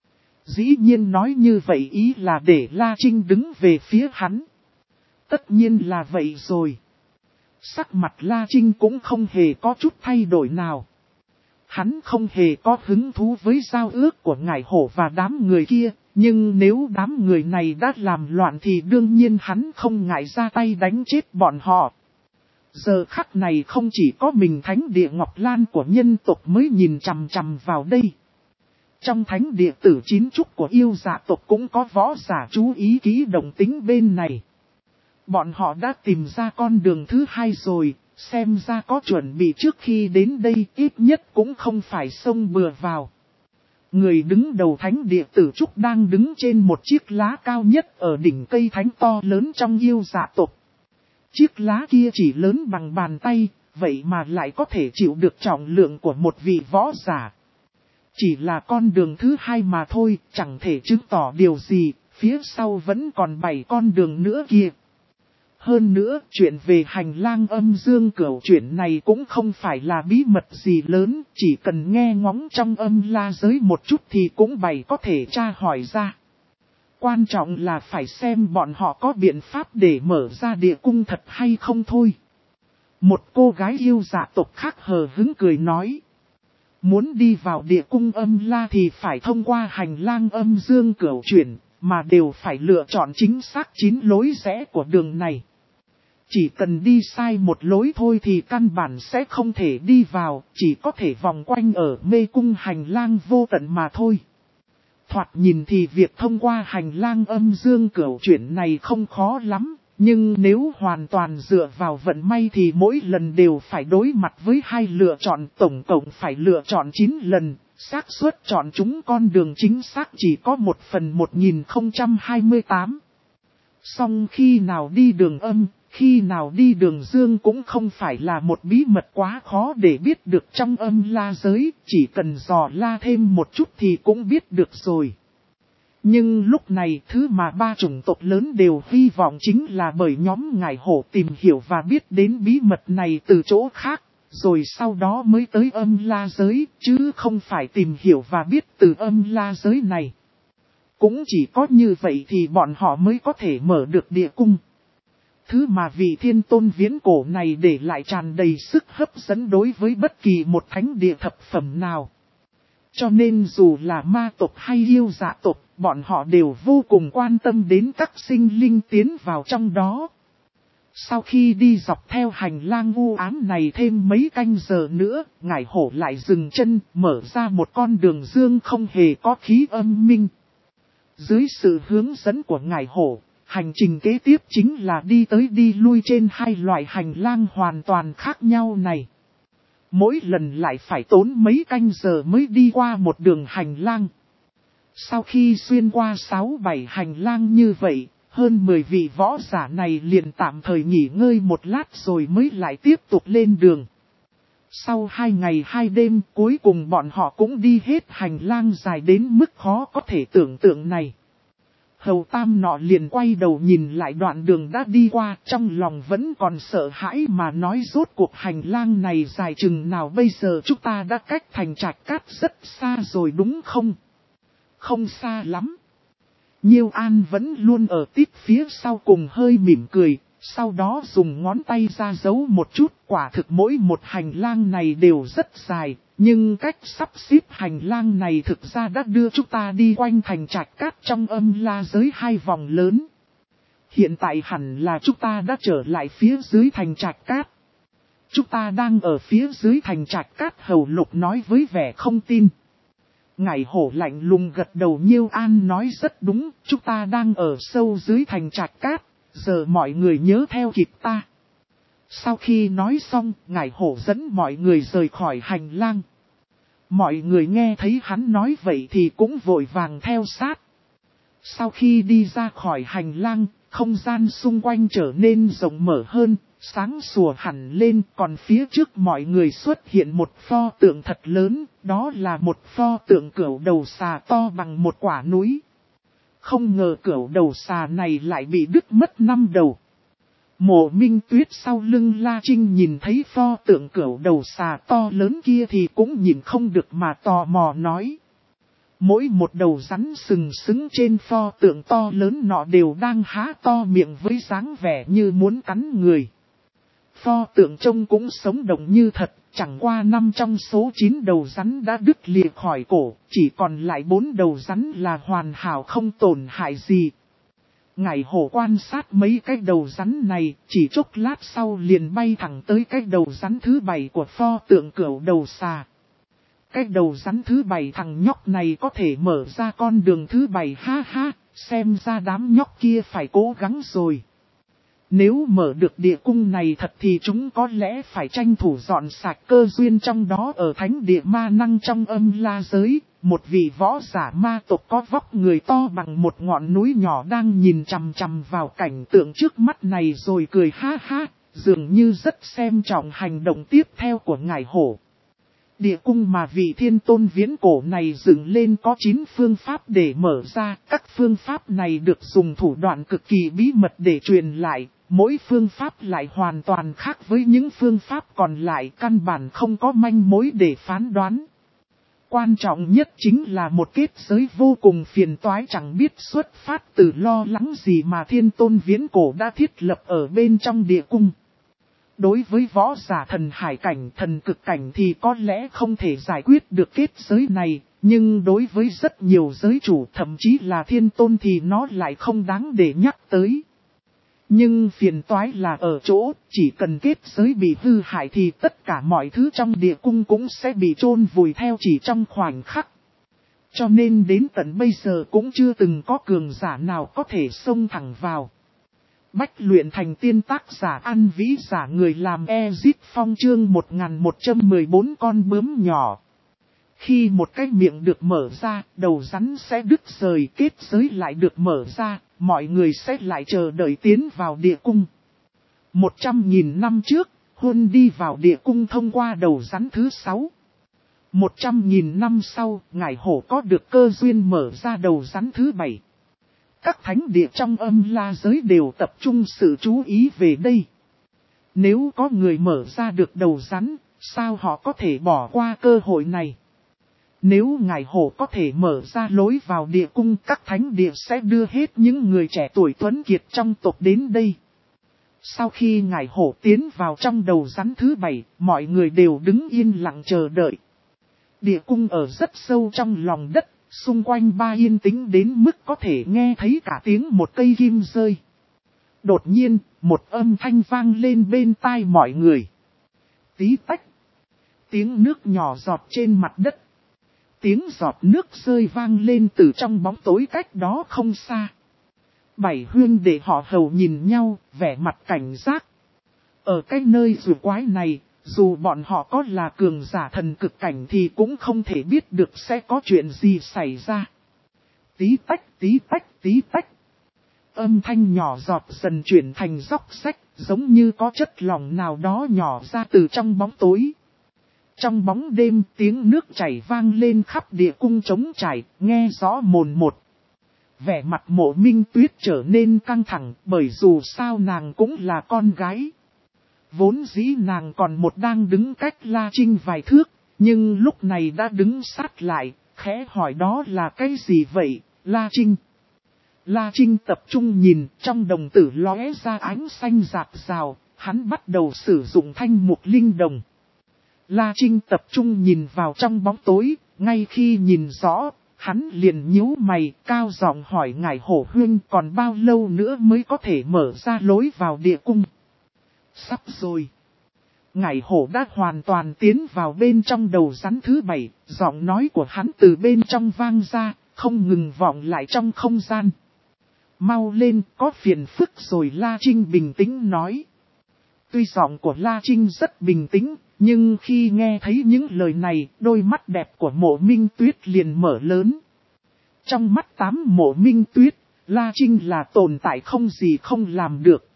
S1: Dĩ nhiên nói như vậy ý là để La Trinh đứng về phía hắn. Tất nhiên là vậy rồi. Sắc mặt La Trinh cũng không hề có chút thay đổi nào. Hắn không hề có hứng thú với giao ước của ngải hổ và đám người kia, nhưng nếu đám người này đã làm loạn thì đương nhiên hắn không ngại ra tay đánh chết bọn họ. Giờ khắc này không chỉ có mình thánh địa Ngọc Lan của nhân tộc mới nhìn chằm chằm vào đây. Trong thánh địa tử chín trúc của yêu dạ tộc cũng có võ giả chú ý kỹ động tính bên này. Bọn họ đã tìm ra con đường thứ hai rồi, xem ra có chuẩn bị trước khi đến đây, ít nhất cũng không phải xông bừa vào. Người đứng đầu thánh địa tử trúc đang đứng trên một chiếc lá cao nhất ở đỉnh cây thánh to lớn trong yêu dạ tộc. Chiếc lá kia chỉ lớn bằng bàn tay, vậy mà lại có thể chịu được trọng lượng của một vị võ giả. Chỉ là con đường thứ hai mà thôi, chẳng thể chứng tỏ điều gì, phía sau vẫn còn bảy con đường nữa kia. Hơn nữa, chuyện về hành lang âm dương cửu chuyển này cũng không phải là bí mật gì lớn, chỉ cần nghe ngóng trong âm la giới một chút thì cũng bày có thể tra hỏi ra. Quan trọng là phải xem bọn họ có biện pháp để mở ra địa cung thật hay không thôi. Một cô gái yêu dạ tộc khác hờ hứng cười nói. Muốn đi vào địa cung âm la thì phải thông qua hành lang âm dương cửu chuyển, mà đều phải lựa chọn chính xác chín lối rẽ của đường này. Chỉ cần đi sai một lối thôi thì căn bản sẽ không thể đi vào, chỉ có thể vòng quanh ở mê cung hành lang vô tận mà thôi. Thoạt nhìn thì việc thông qua hành lang âm dương cửu chuyển này không khó lắm, nhưng nếu hoàn toàn dựa vào vận may thì mỗi lần đều phải đối mặt với hai lựa chọn, tổng cộng phải lựa chọn chín lần, xác suất chọn chúng con đường chính xác chỉ có một phần một nghìn không trăm hai mươi tám. Song khi nào đi đường âm, khi nào đi đường dương cũng không phải là một bí mật quá khó để biết được trong âm la giới, chỉ cần dò la thêm một chút thì cũng biết được rồi. Nhưng lúc này thứ mà ba chủng tộc lớn đều hy vọng chính là bởi nhóm ngải hổ tìm hiểu và biết đến bí mật này từ chỗ khác, rồi sau đó mới tới âm la giới, chứ không phải tìm hiểu và biết từ âm la giới này. Cũng chỉ có như vậy thì bọn họ mới có thể mở được địa cung. Thứ mà vị thiên tôn viễn cổ này để lại tràn đầy sức hấp dẫn đối với bất kỳ một thánh địa thập phẩm nào. Cho nên dù là ma tộc hay yêu dạ tộc, bọn họ đều vô cùng quan tâm đến các sinh linh tiến vào trong đó. Sau khi đi dọc theo hành lang u ám này thêm mấy canh giờ nữa, ngải hổ lại dừng chân, mở ra một con đường dương không hề có khí âm minh. Dưới sự hướng dẫn của ngải hổ, hành trình kế tiếp chính là đi tới đi lui trên hai loại hành lang hoàn toàn khác nhau này. Mỗi lần lại phải tốn mấy canh giờ mới đi qua một đường hành lang. Sau khi xuyên qua sáu bảy hành lang như vậy, hơn mười vị võ giả này liền tạm thời nghỉ ngơi một lát rồi mới lại tiếp tục lên đường. Sau hai ngày hai đêm cuối cùng bọn họ cũng đi hết hành lang dài đến mức khó có thể tưởng tượng này. Hầu Tam nọ liền quay đầu nhìn lại đoạn đường đã đi qua, trong lòng vẫn còn sợ hãi mà nói rốt cuộc hành lang này dài chừng nào, bây giờ chúng ta đã cách thành Trạch Cát rất xa rồi đúng không? Không xa lắm. Nhiêu An vẫn luôn ở tít phía sau cùng hơi mỉm cười, sau đó dùng ngón tay ra giấu một chút, quả thực mỗi một hành lang này đều rất dài. Nhưng cách sắp xếp hành lang này thực ra đã đưa chúng ta đi quanh thành Trạch Cát trong âm la giới hai vòng lớn. Hiện tại hẳn là chúng ta đã trở lại phía dưới thành Trạch Cát. Chúng ta đang ở phía dưới thành Trạch Cát, Hầu Lục nói với vẻ không tin. Ngải hổ lạnh lùng gật đầu. Nhiêu An nói rất đúng, chúng ta đang ở sâu dưới thành Trạch Cát, giờ mọi người nhớ theo kịp ta. Sau khi nói xong, ngải hổ dẫn mọi người rời khỏi hành lang. Mọi người nghe thấy hắn nói vậy thì cũng vội vàng theo sát. Sau khi đi ra khỏi hành lang, không gian xung quanh trở nên rộng mở hơn, sáng sủa hẳn lên. Còn phía trước mọi người xuất hiện một pho tượng thật lớn, đó là một pho tượng cửu đầu xà to bằng một quả núi. Không ngờ cửu đầu xà này lại bị đứt mất năm đầu. Mộ Minh Tuyết sau lưng La Trinh nhìn thấy pho tượng cửu đầu xà to lớn kia thì cũng nhìn không được mà tò mò nói. Mỗi một đầu rắn sừng sững trên pho tượng to lớn nọ đều đang há to miệng với dáng vẻ như muốn cắn người. Pho tượng trông cũng sống động như thật, chẳng qua năm trong số chín đầu rắn đã đứt lìa khỏi cổ, chỉ còn lại bốn đầu rắn là hoàn hảo không tổn hại gì. Ngải hổ quan sát mấy cái đầu rắn này, chỉ chốc lát sau liền bay thẳng tới cái đầu rắn thứ bảy của pho tượng cửu đầu xà. Cái đầu rắn thứ bảy thằng nhóc này có thể mở ra con đường thứ bảy, ha ha, xem ra đám nhóc kia phải cố gắng rồi. Nếu mở được địa cung này thật thì chúng có lẽ phải tranh thủ dọn sạch cơ duyên trong đó. Ở thánh địa ma năng trong âm la giới, một vị võ giả ma tộc có vóc người to bằng một ngọn núi nhỏ đang nhìn chằm chằm vào cảnh tượng trước mắt này rồi cười ha ha, dường như rất xem trọng hành động tiếp theo của ngải hổ. Địa cung mà vị thiên tôn viễn cổ này dựng lên có chín phương pháp để mở ra, các phương pháp này được dùng thủ đoạn cực kỳ bí mật để truyền lại, mỗi phương pháp lại hoàn toàn khác với những phương pháp còn lại, căn bản không có manh mối để phán đoán. Quan trọng nhất chính là một kết giới vô cùng phiền toái chẳng biết xuất phát từ lo lắng gì mà thiên tôn viễn cổ đã thiết lập ở bên trong địa cung. Đối với võ giả thần hải cảnh, thần cực cảnh thì có lẽ không thể giải quyết được kết giới này, nhưng đối với rất nhiều giới chủ thậm chí là thiên tôn thì nó lại không đáng để nhắc tới. Nhưng phiền toái là ở chỗ, chỉ cần kết giới bị hư hại thì tất cả mọi thứ trong địa cung cũng sẽ bị chôn vùi theo chỉ trong khoảnh khắc. Cho nên đến tận bây giờ cũng chưa từng có cường giả nào có thể xông thẳng vào. Bách luyện thành tiên, tác giả An Vĩ, giả người làm Ezit Phong, chương một nghìn một trăm mười bốn con bướm nhỏ. Khi một cái miệng được mở ra, đầu rắn sẽ đứt rời, kết giới lại được mở ra, mọi người sẽ lại chờ đợi tiến vào địa cung. Một trăm nghìn năm trước, Huân đi vào địa cung thông qua đầu rắn thứ sáu. Một trăm nghìn năm sau, ngải hổ có được cơ duyên mở ra đầu rắn thứ bảy. Các thánh địa trong âm la giới đều tập trung sự chú ý về đây. Nếu có người mở ra được đầu rắn, sao họ có thể bỏ qua cơ hội này? Nếu ngải hổ có thể mở ra lối vào địa cung, các thánh địa sẽ đưa hết những người trẻ tuổi tuấn kiệt trong tộc đến đây. Sau khi ngải hổ tiến vào trong đầu rắn thứ bảy, mọi người đều đứng yên lặng chờ đợi. Địa cung ở rất sâu trong lòng đất, xung quanh ba yên tĩnh đến mức có thể nghe thấy cả tiếng một cây kim rơi. Đột nhiên, một âm thanh vang lên bên tai mọi người. Tí tách. Tiếng nước nhỏ giọt trên mặt đất. Tiếng giọt nước rơi vang lên từ trong bóng tối cách đó không xa. Bảy huynh đệ họ Hầu nhìn nhau, vẻ mặt cảnh giác. Ở cái nơi rùa quái này, dù bọn họ có là cường giả thần cực cảnh thì cũng không thể biết được sẽ có chuyện gì xảy ra. Tí tách, tí tách, tí tách. Âm thanh nhỏ giọt dần chuyển thành róc rách, giống như có chất lỏng nào đó nhỏ ra từ trong bóng tối. Trong bóng đêm, tiếng nước chảy vang lên khắp địa cung trống trải, nghe rõ mồn một. Vẻ mặt Mộ Minh Tuyết trở nên căng thẳng, bởi dù sao nàng cũng là con gái. Vốn dĩ nàng còn một đang đứng cách La Trinh vài thước, nhưng lúc này đã đứng sát lại, khẽ hỏi đó là cái gì vậy, La Trinh? La Trinh tập trung nhìn, trong đồng tử lóe ra ánh xanh rạc rào, hắn bắt đầu sử dụng thanh mục linh đồng. La Trinh tập trung nhìn vào trong bóng tối, ngay khi nhìn rõ, hắn liền nhíu mày, cao giọng hỏi ngải hổ huynh còn bao lâu nữa mới có thể mở ra lối vào địa cung. Sắp rồi. Ngải hổ đã hoàn toàn tiến vào bên trong đầu rắn thứ bảy, giọng nói của hắn từ bên trong vang ra, không ngừng vọng lại trong không gian. Mau lên, có phiền phức rồi, La Trinh bình tĩnh nói. Tuy giọng của La Trinh rất bình tĩnh, nhưng khi nghe thấy những lời này, đôi mắt đẹp của Mộ Minh Tuyết liền mở lớn. Trong mắt tám Mộ Minh Tuyết, La Trinh là tồn tại không gì không làm được.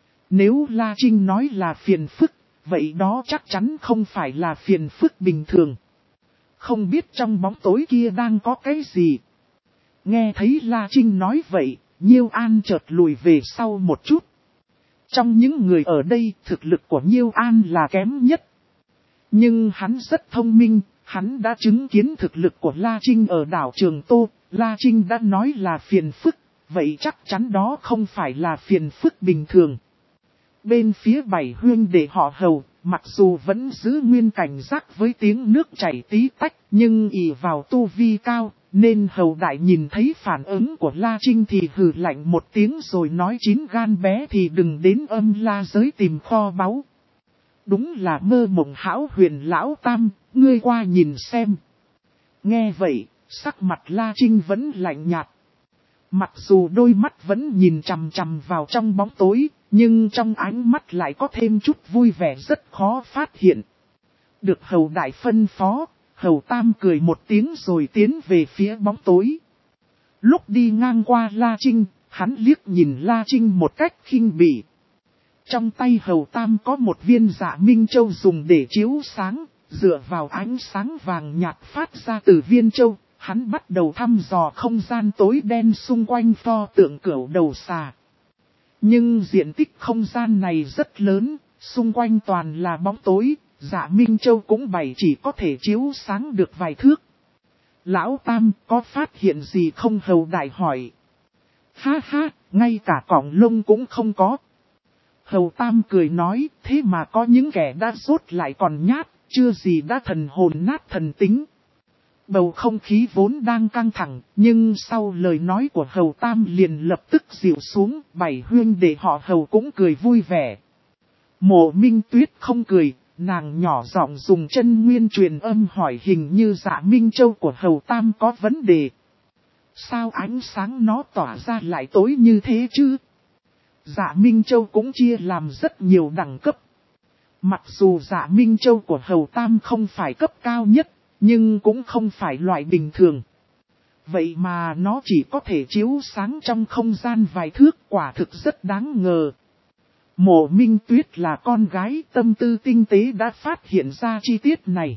S1: Nếu La Trinh nói là phiền phức, vậy đó chắc chắn không phải là phiền phức bình thường. Không biết trong bóng tối kia đang có cái gì. Nghe thấy La Trinh nói vậy, Nhiêu An chợt lùi về sau một chút. Trong những người ở đây, thực lực của Nhiêu An là kém nhất. Nhưng hắn rất thông minh, hắn đã chứng kiến thực lực của La Trinh ở đảo Trường Tô. La Trinh đã nói là phiền phức, vậy chắc chắn đó không phải là phiền phức bình thường. Bên phía bảy huynh đệ họ Hầu, mặc dù vẫn giữ nguyên cảnh giác với tiếng nước chảy tí tách, nhưng ỷ vào tu vi cao, nên Hầu đại nhìn thấy phản ứng của La Trinh thì hừ lạnh một tiếng rồi nói chín gan bé thì đừng đến âm la giới tìm kho báu. Đúng là mơ mộng hão huyền lão tam, ngươi qua nhìn xem. Nghe vậy, sắc mặt La Trinh vẫn lạnh nhạt. Mặc dù đôi mắt vẫn nhìn chằm chằm vào trong bóng tối, nhưng trong ánh mắt lại có thêm chút vui vẻ rất khó phát hiện. Được Hầu đại phân phó, Hầu tam cười một tiếng rồi tiến về phía bóng tối. Lúc đi ngang qua La Trinh, hắn liếc nhìn La Trinh một cách khinh bỉ. Trong tay Hầu tam có một viên Dạ Minh Châu dùng để chiếu sáng, dựa vào ánh sáng vàng nhạt phát ra từ viên châu. Hắn bắt đầu thăm dò không gian tối đen xung quanh pho tượng cửu đầu xà. Nhưng diện tích không gian này rất lớn, xung quanh toàn là bóng tối, Dạ Minh Châu cũng bày chỉ có thể chiếu sáng được vài thước. Lão Tam có phát hiện gì không? Hầu đại hỏi. Ha ha, ngay cả cọng lông cũng không có. Hầu Tam cười nói, thế mà có những kẻ đã rốt lại còn nhát, chưa gì đã thần hồn nát thần tính. Bầu không khí vốn đang căng thẳng, nhưng sau lời nói của Hầu Tam liền lập tức dịu xuống, bảy huynh đệ họ Hầu cũng cười vui vẻ. Mộ Minh Tuyết không cười, nàng nhỏ giọng dùng chân nguyên truyền âm hỏi hình như Dạ Minh Châu của Hầu Tam có vấn đề. Sao ánh sáng nó tỏa ra lại tối như thế chứ? Dạ Minh Châu cũng chia làm rất nhiều đẳng cấp. Mặc dù Dạ Minh Châu của Hầu Tam không phải cấp cao nhất, nhưng cũng không phải loại bình thường. Vậy mà nó chỉ có thể chiếu sáng trong không gian vài thước, quả thực rất đáng ngờ. Mộ Minh Tuyết là con gái tâm tư tinh tế đã phát hiện ra chi tiết này.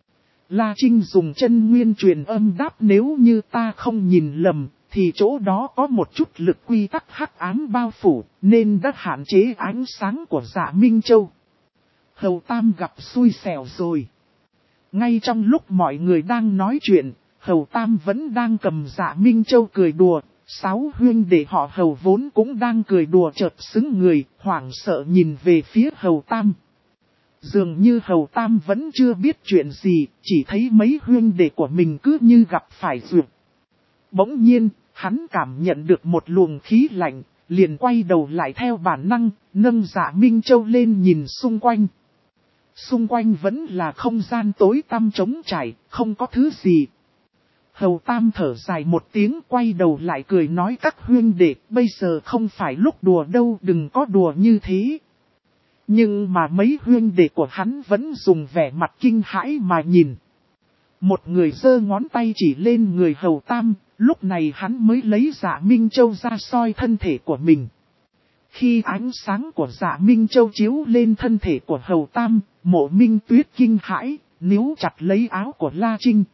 S1: La Trinh dùng chân nguyên truyền âm đáp, nếu như ta không nhìn lầm, thì chỗ đó có một chút lực quy tắc hắc ám bao phủ, nên đã hạn chế ánh sáng của Dạ Minh Châu. Hầu Tam gặp xui xẻo rồi. Ngay trong lúc mọi người đang nói chuyện, Hầu Tam vẫn đang cầm Dạ Minh Châu cười đùa. Sáu huynh đệ họ Hầu vốn cũng đang cười đùa chợt xứng người, hoảng sợ nhìn về phía Hầu Tam. Dường như Hầu Tam vẫn chưa biết chuyện gì, chỉ thấy mấy huynh đệ của mình cứ như gặp phải duyệt. Bỗng nhiên, hắn cảm nhận được một luồng khí lạnh, liền quay đầu lại theo bản năng, nâng Dạ Minh Châu lên nhìn xung quanh. Xung quanh vẫn là không gian tối tăm trống trải, không có thứ gì. Hầu Tam thở dài một tiếng, quay đầu lại cười nói, các huynh đệ, bây giờ không phải lúc đùa đâu, đừng có đùa như thế. Nhưng mà mấy huynh đệ của hắn vẫn dùng vẻ mặt kinh hãi mà nhìn. Một người giơ ngón tay chỉ lên người Hầu Tam, lúc này hắn mới lấy Dạ Minh Châu ra soi thân thể của mình. Khi ánh sáng của Dạ Minh Châu chiếu lên thân thể của Hầu Tam, Mộ Minh Tuyết kinh hãi, níu chặt lấy áo của La Trinh.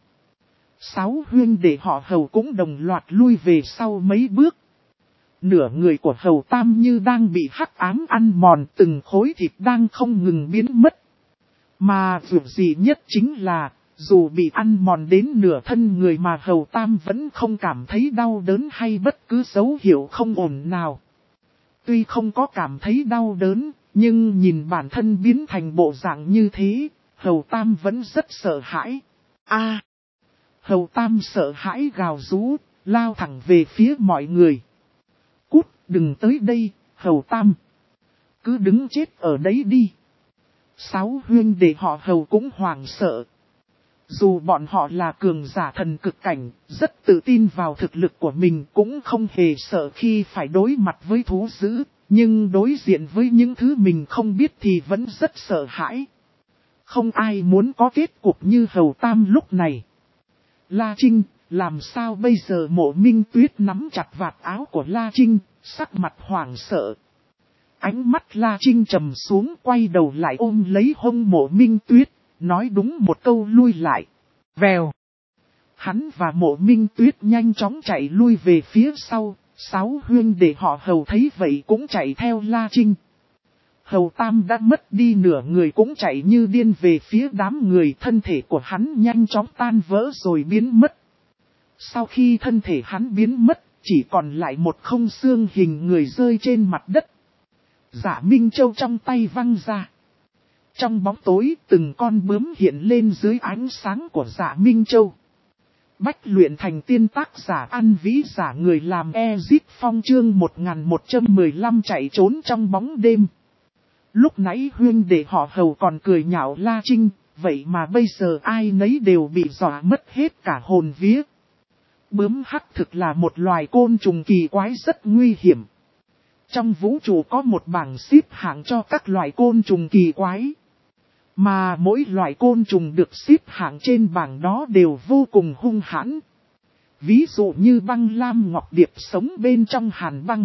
S1: Sáu huynh đệ họ Hầu cũng đồng loạt lui về sau mấy bước. Nửa người của Hầu Tam như đang bị hắc ám ăn mòn, từng khối thịt đang không ngừng biến mất. Mà việc gì nhất chính là, dù bị ăn mòn đến nửa thân người mà Hầu Tam vẫn không cảm thấy đau đớn hay bất cứ dấu hiệu không ổn nào. Tuy không có cảm thấy đau đớn, nhưng nhìn bản thân biến thành bộ dạng như thế, Hầu Tam vẫn rất sợ hãi. A! Hầu Tam sợ hãi gào rú, lao thẳng về phía mọi người. Cút, đừng tới đây, Hầu Tam. Cứ đứng chết ở đấy đi. Sáu huynh đệ họ Hầu cũng hoảng sợ. Dù bọn họ là cường giả thần cực cảnh, rất tự tin vào thực lực của mình, cũng không hề sợ khi phải đối mặt với thú dữ, nhưng đối diện với những thứ mình không biết thì vẫn rất sợ hãi. Không ai muốn có kết cục như Hầu Tam lúc này. La Trinh, làm sao bây giờ? Mộ Minh Tuyết nắm chặt vạt áo của La Trinh, sắc mặt hoảng sợ. Ánh mắt La Trinh trầm xuống, quay đầu lại ôm lấy hông Mộ Minh Tuyết, nói đúng một câu lui lại. Vèo. Hắn và Mộ Minh Tuyết nhanh chóng chạy lui về phía sau, sáu huynh đệ họ Hầu thấy vậy cũng chạy theo La Trinh. Hầu Tam đã mất đi nửa người cũng chạy như điên về phía đám người, thân thể của hắn nhanh chóng tan vỡ rồi biến mất. Sau khi thân thể hắn biến mất, chỉ còn lại một không xương hình người rơi trên mặt đất. Dạ Minh Châu trong tay văng ra. Trong bóng tối, từng con bướm hiện lên dưới ánh sáng của Dạ Minh Châu. Bách luyện thành tiên, tác giả An Vĩ, giả người làm Ezip Phong, chương một nghìn một trăm mười lăm chạy trốn trong bóng đêm. Lúc nãy huynh đệ họ Hầu còn cười nhạo La Trinh, vậy mà bây giờ ai nấy đều bị dọa mất hết cả hồn vía. Bướm hắc thực là một loài côn trùng kỳ quái rất nguy hiểm. Trong vũ trụ có một bảng xếp hạng cho các loài côn trùng kỳ quái. Mà mỗi loài côn trùng được xếp hạng trên bảng đó đều vô cùng hung hãn. Ví dụ như băng lam ngọc điệp sống bên trong hàn băng.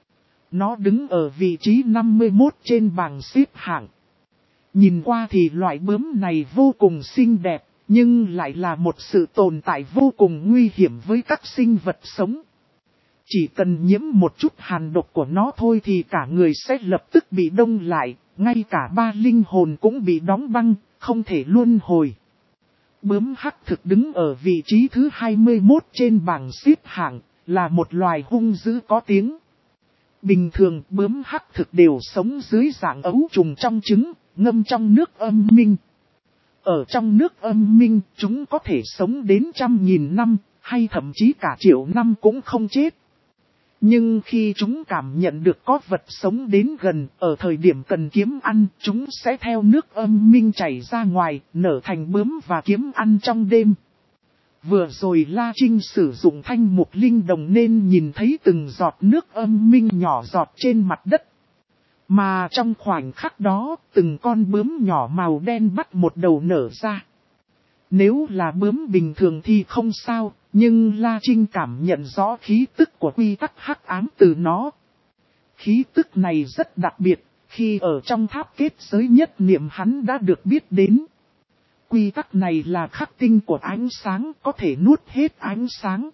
S1: Nó đứng ở vị trí năm mươi mốt trên bảng xếp hạng. Nhìn qua thì loại bướm này vô cùng xinh đẹp, nhưng lại là một sự tồn tại vô cùng nguy hiểm với các sinh vật sống. Chỉ cần nhiễm một chút hàn độc của nó thôi thì cả người sẽ lập tức bị đông lại, ngay cả ba linh hồn cũng bị đóng băng, không thể luân hồi. Bướm hắc thực đứng ở vị trí thứ hai mươi mốt trên bảng xếp hạng, là một loài hung dữ có tiếng. Bình thường bướm hắc thực đều sống dưới dạng ấu trùng trong trứng, ngâm trong nước âm minh. Ở trong nước âm minh, chúng có thể sống đến trăm nghìn năm, hay thậm chí cả triệu năm cũng không chết. Nhưng khi chúng cảm nhận được có vật sống đến gần, ở thời điểm cần kiếm ăn, chúng sẽ theo nước âm minh chảy ra ngoài, nở thành bướm và kiếm ăn trong đêm. Vừa rồi La Trinh sử dụng thanh mục linh đồng nên nhìn thấy từng giọt nước âm minh nhỏ giọt trên mặt đất. Mà trong khoảnh khắc đó, từng con bướm nhỏ màu đen bắt một đầu nở ra. Nếu là bướm bình thường thì không sao, nhưng La Trinh cảm nhận rõ khí tức của quy tắc hắc ám từ nó. Khí tức này rất đặc biệt, khi ở trong tháp kết giới nhất niệm hắn đã được biết đến. Quy tắc này là khắc tinh của ánh sáng, có thể nuốt hết ánh sáng.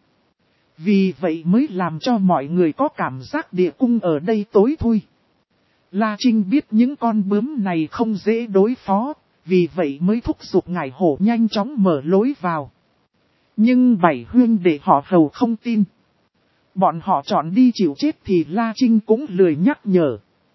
S1: Vì vậy mới làm cho mọi người có cảm giác địa cung ở đây tối thui. La Trinh biết những con bướm này không dễ đối phó, vì vậy mới thúc giục ngải hổ nhanh chóng mở lối vào. Nhưng bảy huynh đệ họ Hầu không tin. Bọn họ chọn đi chịu chết thì La Trinh cũng lười nhắc nhở.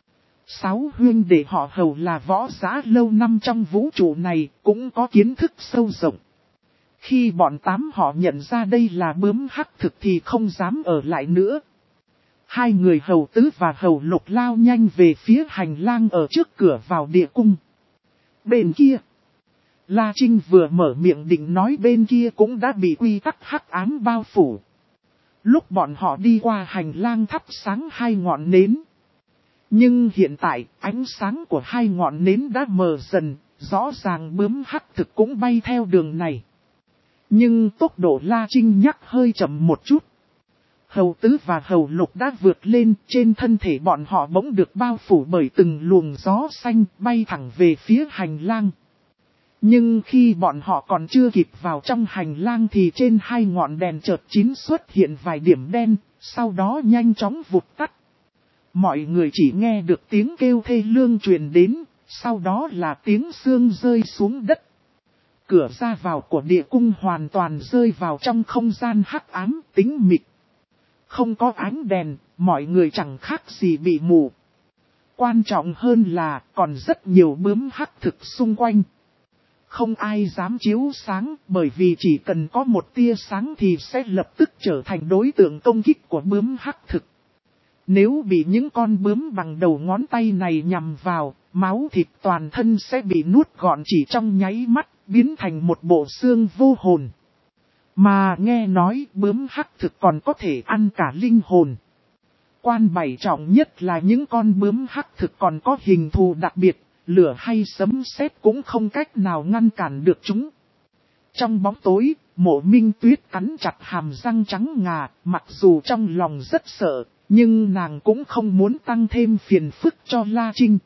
S1: Sáu huynh đệ họ Hầu là võ giả lâu năm trong vũ trụ này, cũng có kiến thức sâu rộng. Khi bọn tám họ nhận ra đây là bướm hắc thực thì không dám ở lại nữa. Hai người Hầu Tứ và Hầu Lục lao nhanh về phía hành lang ở trước cửa vào địa cung. Bên kia, La Trinh vừa mở miệng định nói bên kia cũng đã bị quy tắc hắc ám bao phủ. Lúc bọn họ đi qua hành lang thắp sáng hai ngọn nến. Nhưng hiện tại, ánh sáng của hai ngọn nến đã mờ dần, rõ ràng bướm hắc thực cũng bay theo đường này. Nhưng tốc độ La Trinh nhắc hơi chậm một chút. Hầu Tứ và Hầu Lục đã vượt lên, trên thân thể bọn họ bỗng được bao phủ bởi từng luồng gió xanh bay thẳng về phía hành lang. Nhưng khi bọn họ còn chưa kịp vào trong hành lang thì trên hai ngọn đèn chợt chín xuất hiện vài điểm đen, sau đó nhanh chóng vụt tắt. Mọi người chỉ nghe được tiếng kêu thê lương truyền đến, sau đó là tiếng xương rơi xuống đất. Cửa ra vào của địa cung hoàn toàn rơi vào trong không gian hắc ám, tĩnh mịch. Không có ánh đèn, mọi người chẳng khác gì bị mù. Quan trọng hơn là còn rất nhiều bướm hắc thực xung quanh. Không ai dám chiếu sáng bởi vì chỉ cần có một tia sáng thì sẽ lập tức trở thành đối tượng công kích của bướm hắc thực. Nếu bị những con bướm bằng đầu ngón tay này nhằm vào, máu thịt toàn thân sẽ bị nuốt gọn chỉ trong nháy mắt, biến thành một bộ xương vô hồn. Mà nghe nói bướm hắc thực còn có thể ăn cả linh hồn. Quan bảy trọng nhất là những con bướm hắc thực còn có hình thù đặc biệt, lửa hay sấm sét cũng không cách nào ngăn cản được chúng. Trong bóng tối, Mộ Minh Tuyết cắn chặt hàm răng trắng ngà, mặc dù trong lòng rất sợ, nhưng nàng cũng không muốn tăng thêm phiền phức cho La Trinh.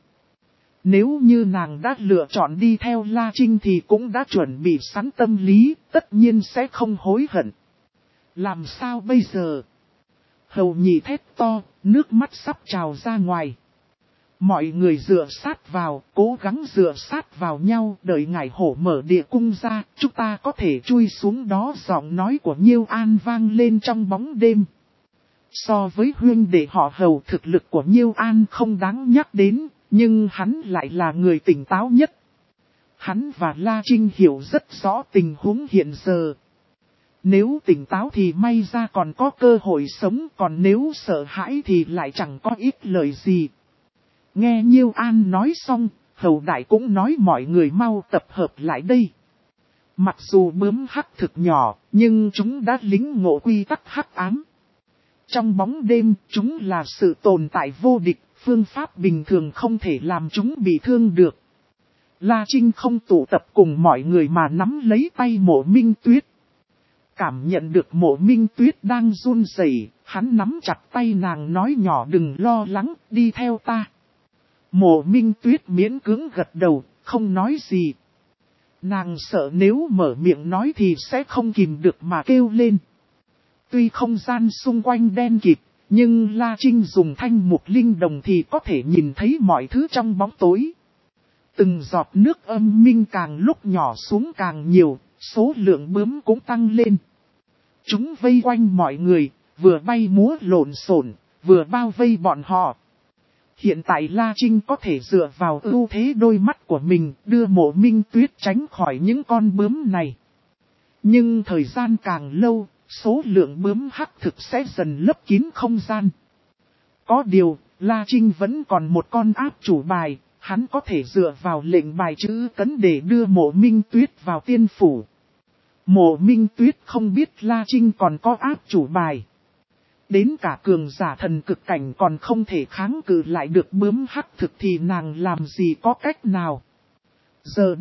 S1: Nếu như nàng đã lựa chọn đi theo La Trinh thì cũng đã chuẩn bị sẵn tâm lý, tất nhiên sẽ không hối hận. Làm sao bây giờ? Hầu Nhị thét to, nước mắt sắp trào ra ngoài. Mọi người dựa sát vào, cố gắng dựa sát vào nhau, đợi ngải hổ mở địa cung ra, chúng ta có thể chui xuống đó. Giọng nói của Nhiêu An vang lên trong bóng đêm. So với huynh đệ họ Hầu, thực lực của Nhiêu An không đáng nhắc đến, nhưng hắn lại là người tỉnh táo nhất. Hắn và La Trinh hiểu rất rõ tình huống hiện giờ. Nếu tỉnh táo thì may ra còn có cơ hội sống, còn nếu sợ hãi thì lại chẳng có ích lợi gì. Nghe Nhiêu An nói xong, Hầu Đại cũng nói mọi người mau tập hợp lại đây. Mặc dù bướm hắc thực nhỏ, nhưng chúng đã lính ngộ quy tắc hắc ám. Trong bóng đêm, chúng là sự tồn tại vô địch, phương pháp bình thường không thể làm chúng bị thương được. La Trinh không tụ tập cùng mọi người mà nắm lấy tay Mộ Minh Tuyết. Cảm nhận được Mộ Minh Tuyết đang run rẩy, hắn nắm chặt tay nàng nói nhỏ đừng lo lắng, đi theo ta. Mộ Minh Tuyết miễn cưỡng gật đầu, không nói gì. Nàng sợ nếu mở miệng nói thì sẽ không kìm được mà kêu lên. Tuy không gian xung quanh đen kịt, nhưng La Trinh dùng thanh mục linh đồng thì có thể nhìn thấy mọi thứ trong bóng tối. Từng giọt nước âm minh càng lúc nhỏ xuống càng nhiều, số lượng bướm cũng tăng lên. Chúng vây quanh mọi người, vừa bay múa lộn xộn, vừa bao vây bọn họ. Hiện tại La Trinh có thể dựa vào ưu thế đôi mắt của mình đưa Mộ Minh Tuyết tránh khỏi những con bướm này. Nhưng thời gian càng lâu, số lượng bướm hắc thực sẽ dần lấp kín không gian. Có điều, La Trinh vẫn còn một con áp chủ bài, hắn có thể dựa vào lệnh bài chữ cấn để đưa Mộ Minh Tuyết vào tiên phủ. Mộ Minh Tuyết không biết La Trinh còn có áp chủ bài. Đến cả cường giả thần cực cảnh còn không thể kháng cự lại được bướm hắc thực thì nàng làm gì có cách nào. Giờ đây,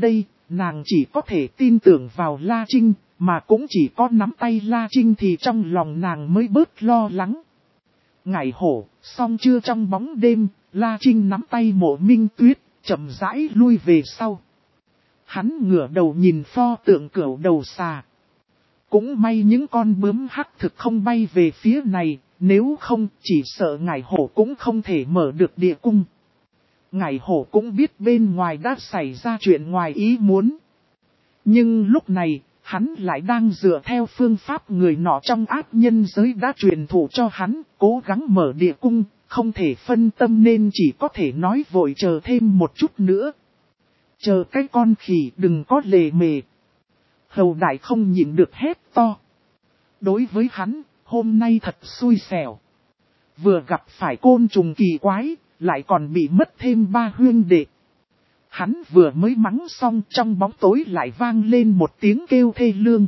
S1: nàng chỉ có thể tin tưởng vào La Trinh, mà cũng chỉ có nắm tay La Trinh thì trong lòng nàng mới bớt lo lắng. Ngải hổ, xong chưa trong bóng đêm, La Trinh nắm tay Mộ Minh Tuyết, chậm rãi lui về sau. Hắn ngửa đầu nhìn pho tượng cửu đầu xà. Cũng may những con bướm hắc thực không bay về phía này, nếu không chỉ sợ ngải hổ cũng không thể mở được địa cung. Ngải hổ cũng biết bên ngoài đã xảy ra chuyện ngoài ý muốn. Nhưng lúc này, hắn lại đang dựa theo phương pháp người nọ trong ác nhân giới đã truyền thụ cho hắn, cố gắng mở địa cung, không thể phân tâm nên chỉ có thể nói vội chờ thêm một chút nữa. Chờ cái con khỉ đừng có lề mề. Hầu đại không nhịn được hét to. Đối với hắn, hôm nay thật xui xẻo. Vừa gặp phải côn trùng kỳ quái, lại còn bị mất thêm ba huynh đệ. Hắn vừa mới mắng xong trong bóng tối lại vang lên một tiếng kêu thê lương.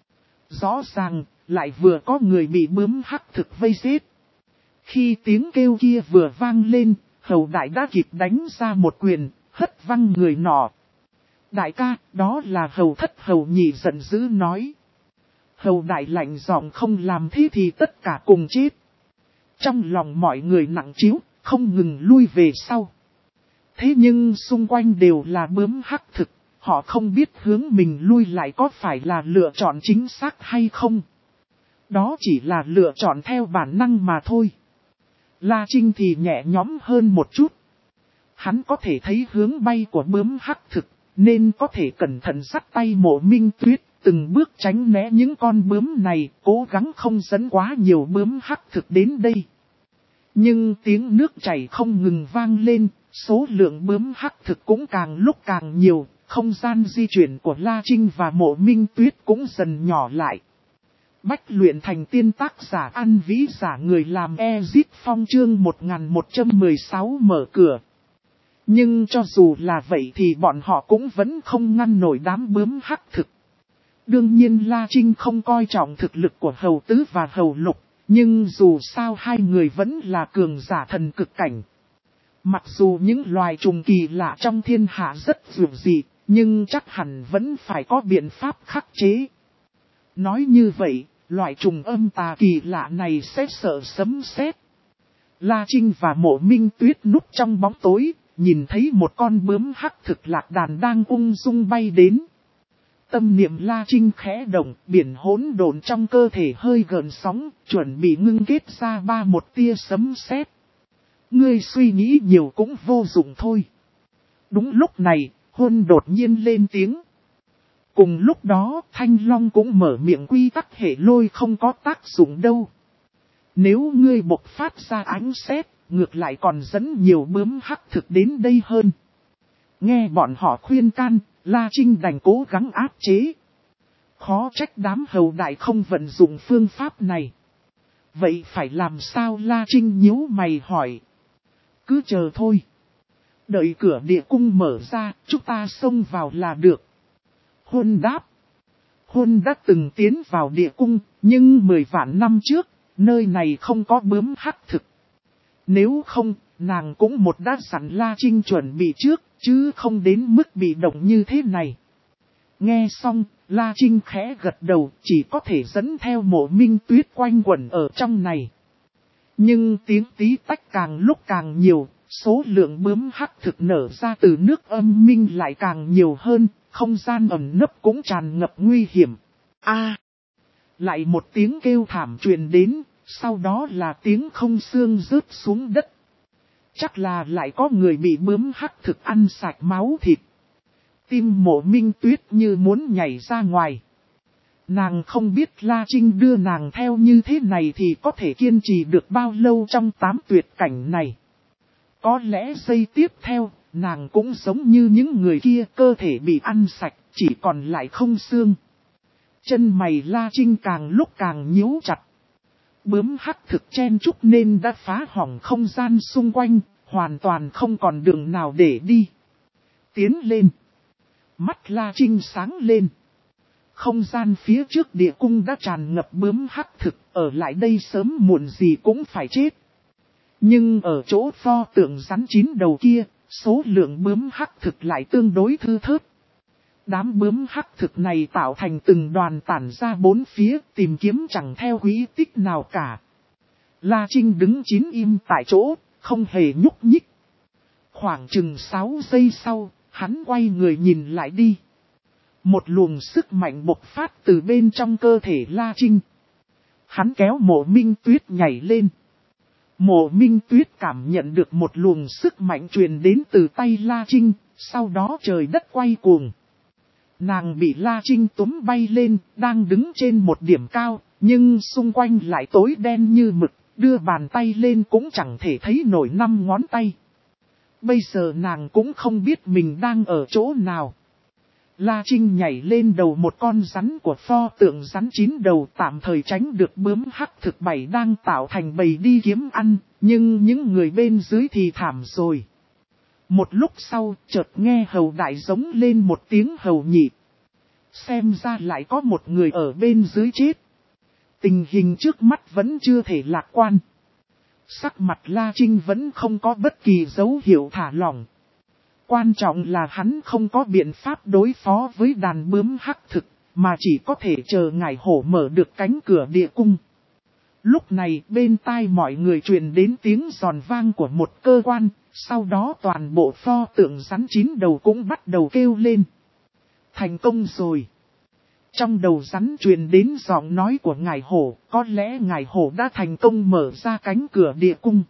S1: Rõ ràng, lại vừa có người bị bướm hắc thực vây giết. Khi tiếng kêu kia vừa vang lên, hầu đại đã kịp đánh ra một quyền, hất văng người nọ. Đại ca, đó là hầu thất. Hầu nhị giận dữ nói. Hầu đại lạnh giọng không làm thế thì tất cả cùng chết. Trong lòng mọi người nặng trĩu, không ngừng lui về sau. Thế nhưng xung quanh đều là bướm hắc thực, họ không biết hướng mình lui lại có phải là lựa chọn chính xác hay không. Đó chỉ là lựa chọn theo bản năng mà thôi. La Trinh thì nhẹ nhõm hơn một chút. Hắn có thể thấy hướng bay của bướm hắc thực, nên có thể cẩn thận dắt tay Mộ Minh Tuyết, từng bước tránh né những con bướm này, cố gắng không dẫn quá nhiều bướm hắc thực đến đây. Nhưng tiếng nước chảy không ngừng vang lên, số lượng bướm hắc thực cũng càng lúc càng nhiều, không gian di chuyển của La Trinh và Mộ Minh Tuyết cũng dần nhỏ lại. Bách luyện thành tiên tác giả An Vĩ giả người làm Ezit Phong chương một nghìn một trăm mười sáu mở cửa. Nhưng cho dù là vậy thì bọn họ cũng vẫn không ngăn nổi đám bướm hắc thực. Đương nhiên La Trinh không coi trọng thực lực của Hầu Tứ và Hầu Lục, nhưng dù sao hai người vẫn là cường giả thần cực cảnh. Mặc dù những loài trùng kỳ lạ trong thiên hạ rất dữ dị, nhưng chắc hẳn vẫn phải có biện pháp khắc chế. Nói như vậy, loại trùng âm tà kỳ lạ này sẽ sợ sấm sét. La Trinh và Mộ Minh Tuyết núp trong bóng tối, nhìn thấy một con bướm hắc thực lạc đàn đang ung dung bay đến. Tâm niệm La Trinh khẽ động, biển hỗn độn trong cơ thể hơi gợn sóng, chuẩn bị ngưng kết ra ba một tia sấm sét. Ngươi suy nghĩ nhiều cũng vô dụng thôi. Đúng lúc này, Huân đột nhiên lên tiếng. Cùng lúc đó, Thanh Long cũng mở miệng quy tắc hệ lôi không có tác dụng đâu. Nếu ngươi bộc phát ra ánh sét, ngược lại còn dẫn nhiều bướm hắc thực đến đây hơn. Nghe bọn họ khuyên can, La Trinh đành cố gắng áp chế. Khó trách đám hầu đại không vận dụng phương pháp này. Vậy phải làm sao? La Trinh nhíu mày hỏi. Cứ chờ thôi. Đợi cửa địa cung mở ra, chúng ta xông vào là được. Huân đáp. Huân đã từng tiến vào địa cung, nhưng mười vạn năm trước, nơi này không có bướm hắc thực. Nếu không, nàng cũng một đã sẵn La Trinh chuẩn bị trước, chứ không đến mức bị động như thế này. Nghe xong, La Trinh khẽ gật đầu, chỉ có thể dẫn theo Mộ Minh Tuyết quanh quẩn ở trong này. Nhưng tiếng tí tách càng lúc càng nhiều, số lượng bướm hắc thực nở ra từ nước âm minh lại càng nhiều hơn, không gian ẩn nấp cũng tràn ngập nguy hiểm. A! Lại một tiếng kêu thảm truyền đến, sau đó là tiếng không xương rớt xuống đất. Chắc là lại có người bị bướm hắc thực ăn sạch máu thịt. Tim Mộ Minh Tuyết như muốn nhảy ra ngoài. Nàng không biết La Trinh đưa nàng theo như thế này thì có thể kiên trì được bao lâu trong tám tuyệt cảnh này. Có lẽ giây tiếp theo, nàng cũng giống như những người kia, cơ thể bị ăn sạch, chỉ còn lại không xương. Chân mày La Trinh càng lúc càng nhíu chặt. Bướm hắc thực chen chúc nên đã phá hỏng không gian xung quanh, hoàn toàn không còn đường nào để đi. Tiến lên. Mắt La Trinh sáng lên. Không gian phía trước địa cung đã tràn ngập bướm hắc thực, ở lại đây sớm muộn gì cũng phải chết. Nhưng ở chỗ pho tượng rắn chín đầu kia, số lượng bướm hắc thực lại tương đối thưa thớt. Đám bướm hắc thực này tạo thành từng đoàn tản ra bốn phía, tìm kiếm chẳng theo quỹ tích nào cả. La Trinh đứng chín im tại chỗ, không hề nhúc nhích. Khoảng chừng sáu giây sau, hắn quay người nhìn lại đi. Một luồng sức mạnh bộc phát từ bên trong cơ thể La Trinh. Hắn kéo Mộ Minh Tuyết nhảy lên. Mộ Minh Tuyết cảm nhận được một luồng sức mạnh truyền đến từ tay La Trinh, sau đó trời đất quay cuồng. Nàng bị La Trinh túm bay lên, đang đứng trên một điểm cao, nhưng xung quanh lại tối đen như mực, đưa bàn tay lên cũng chẳng thể thấy nổi năm ngón tay. Bây giờ nàng cũng không biết mình đang ở chỗ nào. La Trinh nhảy lên đầu một con rắn của pho tượng rắn chín đầu, tạm thời tránh được bướm hắc thực bảy đang tạo thành bầy đi kiếm ăn, nhưng những người bên dưới thì thảm rồi. Một lúc sau, chợt nghe hầu đại giống lên một tiếng hầu nhị. Xem ra lại có một người ở bên dưới chết. Tình hình trước mắt vẫn chưa thể lạc quan. Sắc mặt La Trinh vẫn không có bất kỳ dấu hiệu thả lỏng. Quan trọng là hắn không có biện pháp đối phó với đàn bướm hắc thực, mà chỉ có thể chờ ngải hổ mở được cánh cửa địa cung. Lúc này bên tai mọi người truyền đến tiếng giòn vang của một cơ quan, sau đó toàn bộ pho tượng rắn chín đầu cũng bắt đầu kêu lên. Thành công rồi. Trong đầu rắn truyền đến giọng nói của ngải hổ, có lẽ ngải hổ đã thành công mở ra cánh cửa địa cung.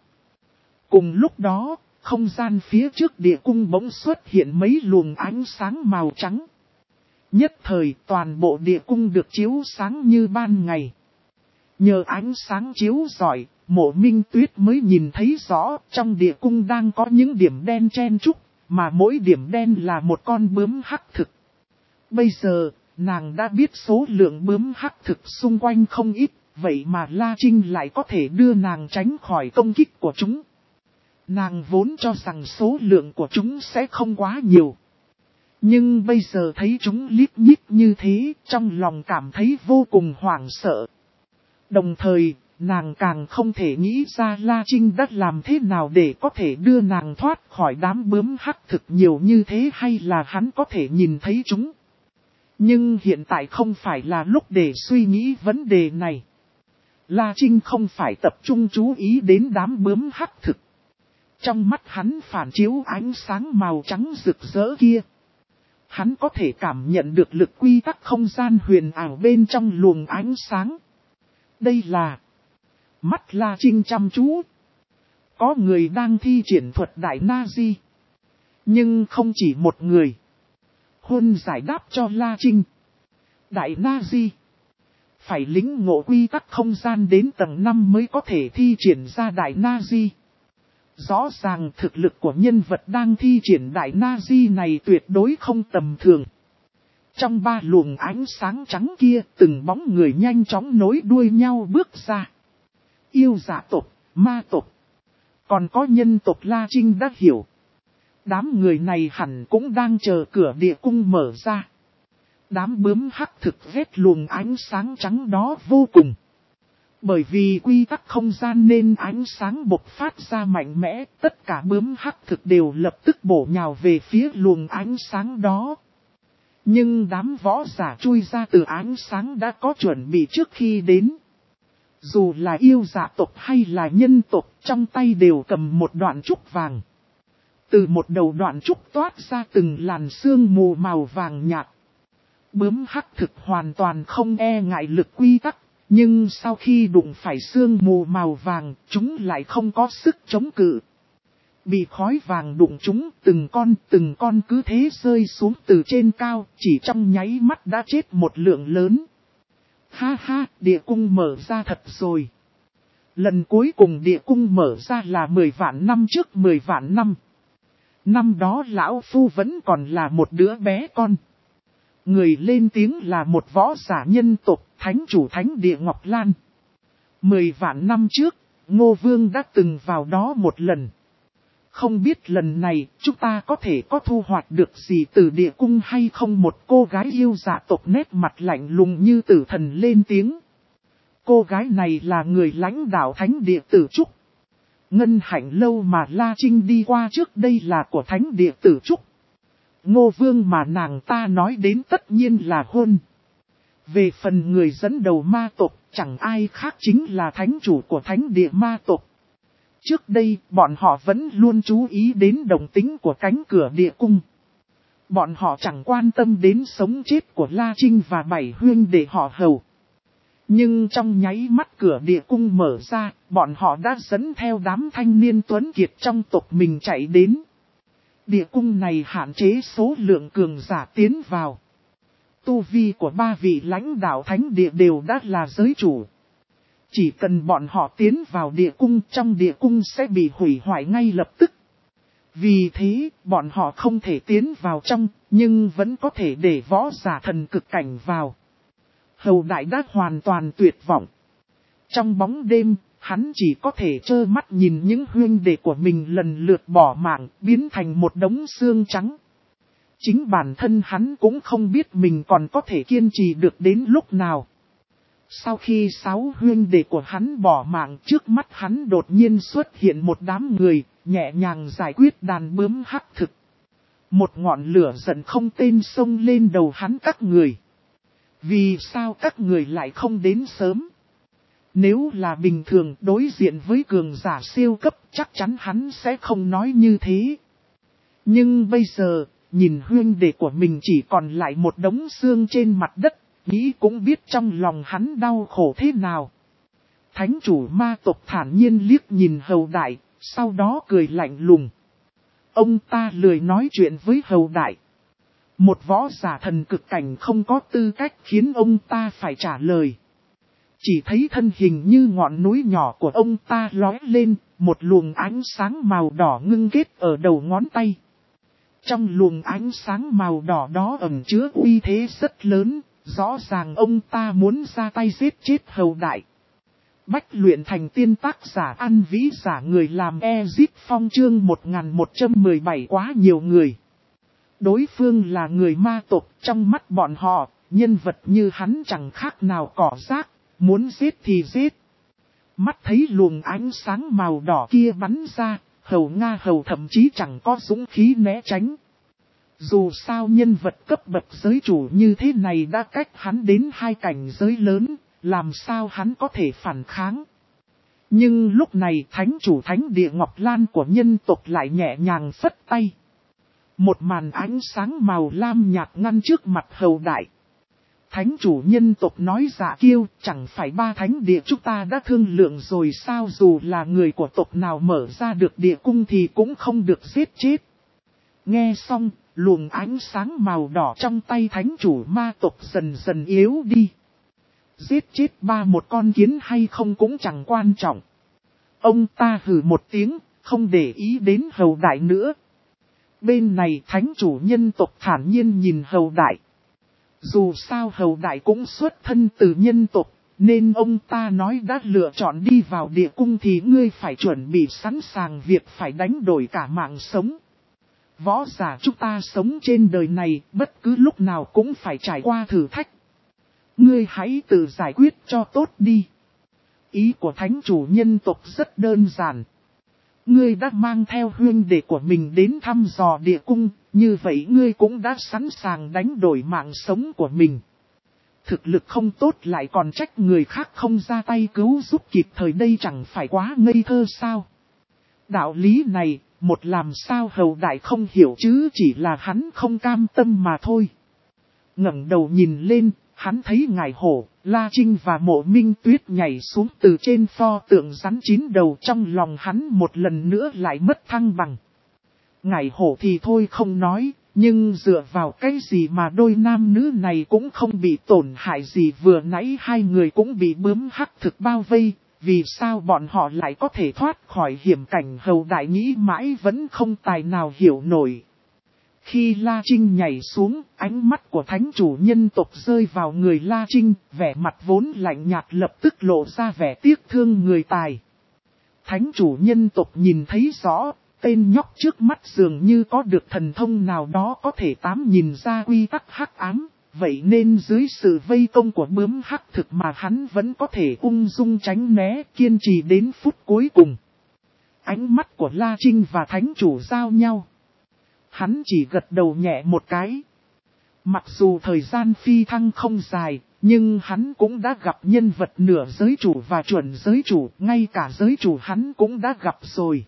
S1: Cùng lúc đó, không gian phía trước địa cung bỗng xuất hiện mấy luồng ánh sáng màu trắng. Nhất thời toàn bộ địa cung được chiếu sáng như ban ngày. Nhờ ánh sáng chiếu rọi, Mộ Minh Tuyết mới nhìn thấy rõ trong địa cung đang có những điểm đen chen chúc, mà mỗi điểm đen là một con bướm hắc thực. Bây giờ, nàng đã biết số lượng bướm hắc thực xung quanh không ít, vậy mà La Trinh lại có thể đưa nàng tránh khỏi công kích của chúng. Nàng vốn cho rằng số lượng của chúng sẽ không quá nhiều. Nhưng bây giờ thấy chúng lít nhít như thế, trong lòng cảm thấy vô cùng hoảng sợ. Đồng thời, nàng càng không thể nghĩ ra La Trinh đã làm thế nào để có thể đưa nàng thoát khỏi đám bướm hắc thực nhiều như thế, hay là hắn có thể nhìn thấy chúng. Nhưng hiện tại không phải là lúc để suy nghĩ vấn đề này. La Trinh không phải tập trung chú ý đến đám bướm hắc thực. Trong mắt hắn phản chiếu ánh sáng màu trắng rực rỡ kia. Hắn có thể cảm nhận được lực quy tắc không gian huyền ảo bên trong luồng ánh sáng. Đây là mắt La Trinh chăm chú. Có người đang thi triển thuật đại Na-di. Nhưng không chỉ một người. Huân giải đáp cho La Trinh. Đại Na-di. Phải lĩnh ngộ quy tắc không gian đến tầng năm mới có thể thi triển ra đại Na-di. Rõ ràng thực lực của nhân vật đang thi triển đại Na-di này tuyệt đối không tầm thường. Trong ba luồng ánh sáng trắng kia, từng bóng người nhanh chóng nối đuôi nhau bước ra. Yêu giả tộc, ma tộc. Còn có nhân tộc La Trinh đã hiểu. Đám người này hẳn cũng đang chờ cửa địa cung mở ra. Đám bướm hắc thực vết luồng ánh sáng trắng đó vô cùng. Bởi vì quy tắc không gian nên ánh sáng bộc phát ra mạnh mẽ, tất cả bướm hắc thực đều lập tức bổ nhào về phía luồng ánh sáng đó. Nhưng đám võ giả chui ra từ ánh sáng đã có chuẩn bị trước khi đến. Dù là yêu giả tộc hay là nhân tộc, trong tay đều cầm một đoạn trúc vàng. Từ một đầu đoạn trúc toát ra từng làn sương mù màu vàng nhạt. Bướm hắc thực hoàn toàn không e ngại lực quy tắc, nhưng sau khi đụng phải sương mù màu vàng, chúng lại không có sức chống cự. Bị khói vàng đụng chúng, từng con từng con cứ thế rơi xuống từ trên cao, chỉ trong nháy mắt đã chết một lượng lớn. Ha ha, địa cung mở ra thật rồi. Lần cuối cùng địa cung mở ra là mười vạn năm trước mười vạn năm. Năm đó lão phu vẫn còn là một đứa bé con. Người lên tiếng là một võ giả nhân tộc, thánh chủ thánh địa Ngọc Lan. Mười vạn năm trước, Ngô Vương đã từng vào đó một lần. Không biết lần này chúng ta có thể có thu hoạch được gì từ địa cung hay không? Một cô gái yêu dạ tộc nét mặt lạnh lùng như tử thần lên tiếng. Cô gái này là người lãnh đạo thánh địa Tử Trúc. Ngân hạnh lâu mà La Trinh đi qua trước đây là của thánh địa Tử Trúc. Ngô Vương mà nàng ta nói đến tất nhiên là hôn. Về phần người dẫn đầu ma tộc, chẳng ai khác chính là thánh chủ của thánh địa ma tộc. Trước đây, bọn họ vẫn luôn chú ý đến đồng tính của cánh cửa địa cung. Bọn họ chẳng quan tâm đến sống chết của La Trinh và bảy huynh đệ họ Hầu. Nhưng trong nháy mắt cửa địa cung mở ra, bọn họ đã dẫn theo đám thanh niên tuấn kiệt trong tộc mình chạy đến. Địa cung này hạn chế số lượng cường giả tiến vào. Tu vi của ba vị lãnh đạo thánh địa đều đã là giới chủ. Chỉ cần bọn họ tiến vào địa cung, trong địa cung sẽ bị hủy hoại ngay lập tức. Vì thế, bọn họ không thể tiến vào trong, nhưng vẫn có thể để võ giả thần cực cảnh vào. Hầu Đại đã hoàn toàn tuyệt vọng. Trong bóng đêm, hắn chỉ có thể trơ mắt nhìn những huynh đệ của mình lần lượt bỏ mạng, biến thành một đống xương trắng. Chính bản thân hắn cũng không biết mình còn có thể kiên trì được đến lúc nào. Sau khi sáu huynh đệ của hắn bỏ mạng, trước mắt hắn đột nhiên xuất hiện một đám người, nhẹ nhàng giải quyết đàn bướm hắc thực. Một ngọn lửa giận không tên xông lên đầu hắn các người. Vì sao các người lại không đến sớm? Nếu là bình thường đối diện với cường giả siêu cấp, chắc chắn hắn sẽ không nói như thế. Nhưng bây giờ, nhìn huynh đệ của mình chỉ còn lại một đống xương trên mặt đất, nghĩ cũng biết trong lòng hắn đau khổ thế nào. Thánh chủ ma tộc thản nhiên liếc nhìn Hầu Đại, sau đó cười lạnh lùng. Ông ta lười nói chuyện với Hầu Đại. Một võ giả thần cực cảnh không có tư cách khiến ông ta phải trả lời. Chỉ thấy thân hình như ngọn núi nhỏ của ông ta lóe lên, một luồng ánh sáng màu đỏ ngưng kết ở đầu ngón tay. Trong luồng ánh sáng màu đỏ đó ẩn chứa uy thế rất lớn, rõ ràng ông ta muốn ra tay giết chết Hầu Đại. Bách luyện thành tiên tác giả ăn vĩ giả người làm Ezip Phong chương một nghìn một trăm mười bảy quá nhiều người. Đối phương là người ma tộc, trong mắt bọn họ, nhân vật như hắn chẳng khác nào cỏ rác, muốn giết thì giết. Mắt thấy luồng ánh sáng màu đỏ kia bắn ra, Hầu Nga Hầu thậm chí chẳng có dũng khí né tránh. Dù sao nhân vật cấp bậc giới chủ như thế này đã cách hắn đến hai cảnh giới lớn, làm sao hắn có thể phản kháng. Nhưng lúc này thánh chủ thánh địa Ngọc Lan của nhân tộc lại nhẹ nhàng phất tay. Một màn ánh sáng màu lam nhạt ngăn trước mặt Hầu Đại. Thánh chủ nhân tộc nói dạ kiêu, chẳng phải ba thánh địa chúng ta đã thương lượng rồi sao, dù là người của tộc nào mở ra được địa cung thì cũng không được giết chết. Nghe xong, luồng ánh sáng màu đỏ trong tay thánh chủ ma tộc dần dần yếu đi. Giết chết ba một con kiến hay không cũng chẳng quan trọng. Ông ta hừ một tiếng, không để ý đến Hầu Đại nữa. Bên này thánh chủ nhân tộc thản nhiên nhìn Hầu Đại. Dù sao Hầu Đại cũng xuất thân từ nhân tộc, nên ông ta nói đã lựa chọn đi vào địa cung thì ngươi phải chuẩn bị sẵn sàng việc phải đánh đổi cả mạng sống. Võ giả chúng ta sống trên đời này, bất cứ lúc nào cũng phải trải qua thử thách. Ngươi hãy tự giải quyết cho tốt đi. Ý của thánh chủ nhân tộc rất đơn giản. Ngươi đã mang theo huynh đệ của mình đến thăm dò địa cung, như vậy ngươi cũng đã sẵn sàng đánh đổi mạng sống của mình. Thực lực không tốt lại còn trách người khác không ra tay cứu giúp kịp thời, đây chẳng phải quá ngây thơ sao? Đạo lý này, một làm sao Hầu Đại không hiểu chứ, chỉ là hắn không cam tâm mà thôi. Ngẩng đầu nhìn lên, hắn thấy Ngải Hổ, La Trinh và Mộ Minh Tuyết nhảy xuống từ trên pho tượng rắn chín đầu, trong lòng hắn một lần nữa lại mất thăng bằng. Ngải Hổ thì thôi không nói, nhưng dựa vào cái gì mà đôi nam nữ này cũng không bị tổn hại gì, vừa nãy hai người cũng bị bướm hắc thực bao vây, vì sao bọn họ lại có thể thoát khỏi hiểm cảnh? Hầu Đại nghĩ mãi vẫn không tài nào hiểu nổi. Khi La Trinh nhảy xuống, ánh mắt của thánh chủ nhân tộc rơi vào người La Trinh, vẻ mặt vốn lạnh nhạt lập tức lộ ra vẻ tiếc thương người tài. Thánh chủ nhân tộc nhìn thấy rõ, tên nhóc trước mắt dường như có được thần thông nào đó có thể tám nhìn ra quy tắc hắc ám, vậy nên dưới sự vây công của bướm hắc thực mà hắn vẫn có thể ung dung tránh né, kiên trì đến phút cuối cùng. Ánh mắt của La Trinh và thánh chủ giao nhau. Hắn chỉ gật đầu nhẹ một cái. Mặc dù thời gian phi thăng không dài, nhưng hắn cũng đã gặp nhân vật nửa giới chủ và chuẩn giới chủ, ngay cả giới chủ hắn cũng đã gặp rồi.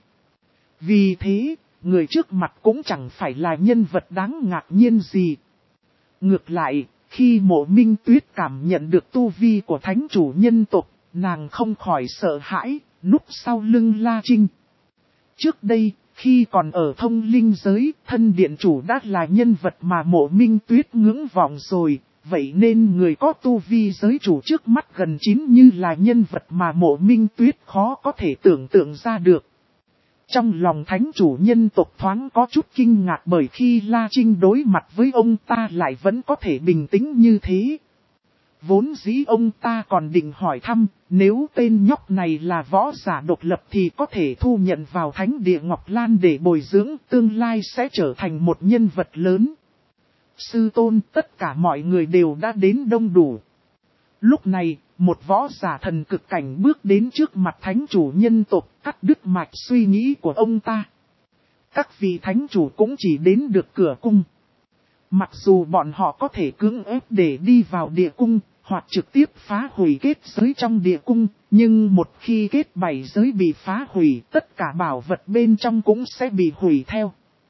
S1: Vì thế, người trước mặt cũng chẳng phải là nhân vật đáng ngạc nhiên gì. Ngược lại, khi Mộ Minh Tuyết cảm nhận được tu vi của thánh chủ nhân tộc, nàng không khỏi sợ hãi, núp sau lưng La Trinh. Trước đây, khi còn ở thông linh giới, thân điện chủ đã là nhân vật mà Mộ Minh Tuyết ngưỡng vọng rồi, vậy nên người có tu vi giới chủ trước mắt gần chín như là nhân vật mà Mộ Minh Tuyết khó có thể tưởng tượng ra được. Trong lòng thánh chủ nhân tộc thoáng có chút kinh ngạc bởi khi La Trinh đối mặt với ông ta lại vẫn có thể bình tĩnh như thế. Vốn dĩ ông ta còn định hỏi thăm, nếu tên nhóc này là võ giả độc lập thì có thể thu nhận vào thánh địa Ngọc Lan để bồi dưỡng, tương lai sẽ trở thành một nhân vật lớn. Sư tôn, tất cả mọi người đều đã đến đông đủ. Lúc này, một võ giả thần cực cảnh bước đến trước mặt thánh chủ nhân tộc, cắt đứt mạch suy nghĩ của ông ta. Các vị thánh chủ cũng chỉ đến được cửa cung. Mặc dù bọn họ có thể cưỡng ép để đi vào địa cung, hoặc trực tiếp phá hủy kết giới trong địa cung, nhưng một khi kết bảy giới bị phá hủy, tất cả bảo vật bên trong cũng sẽ bị hủy theo.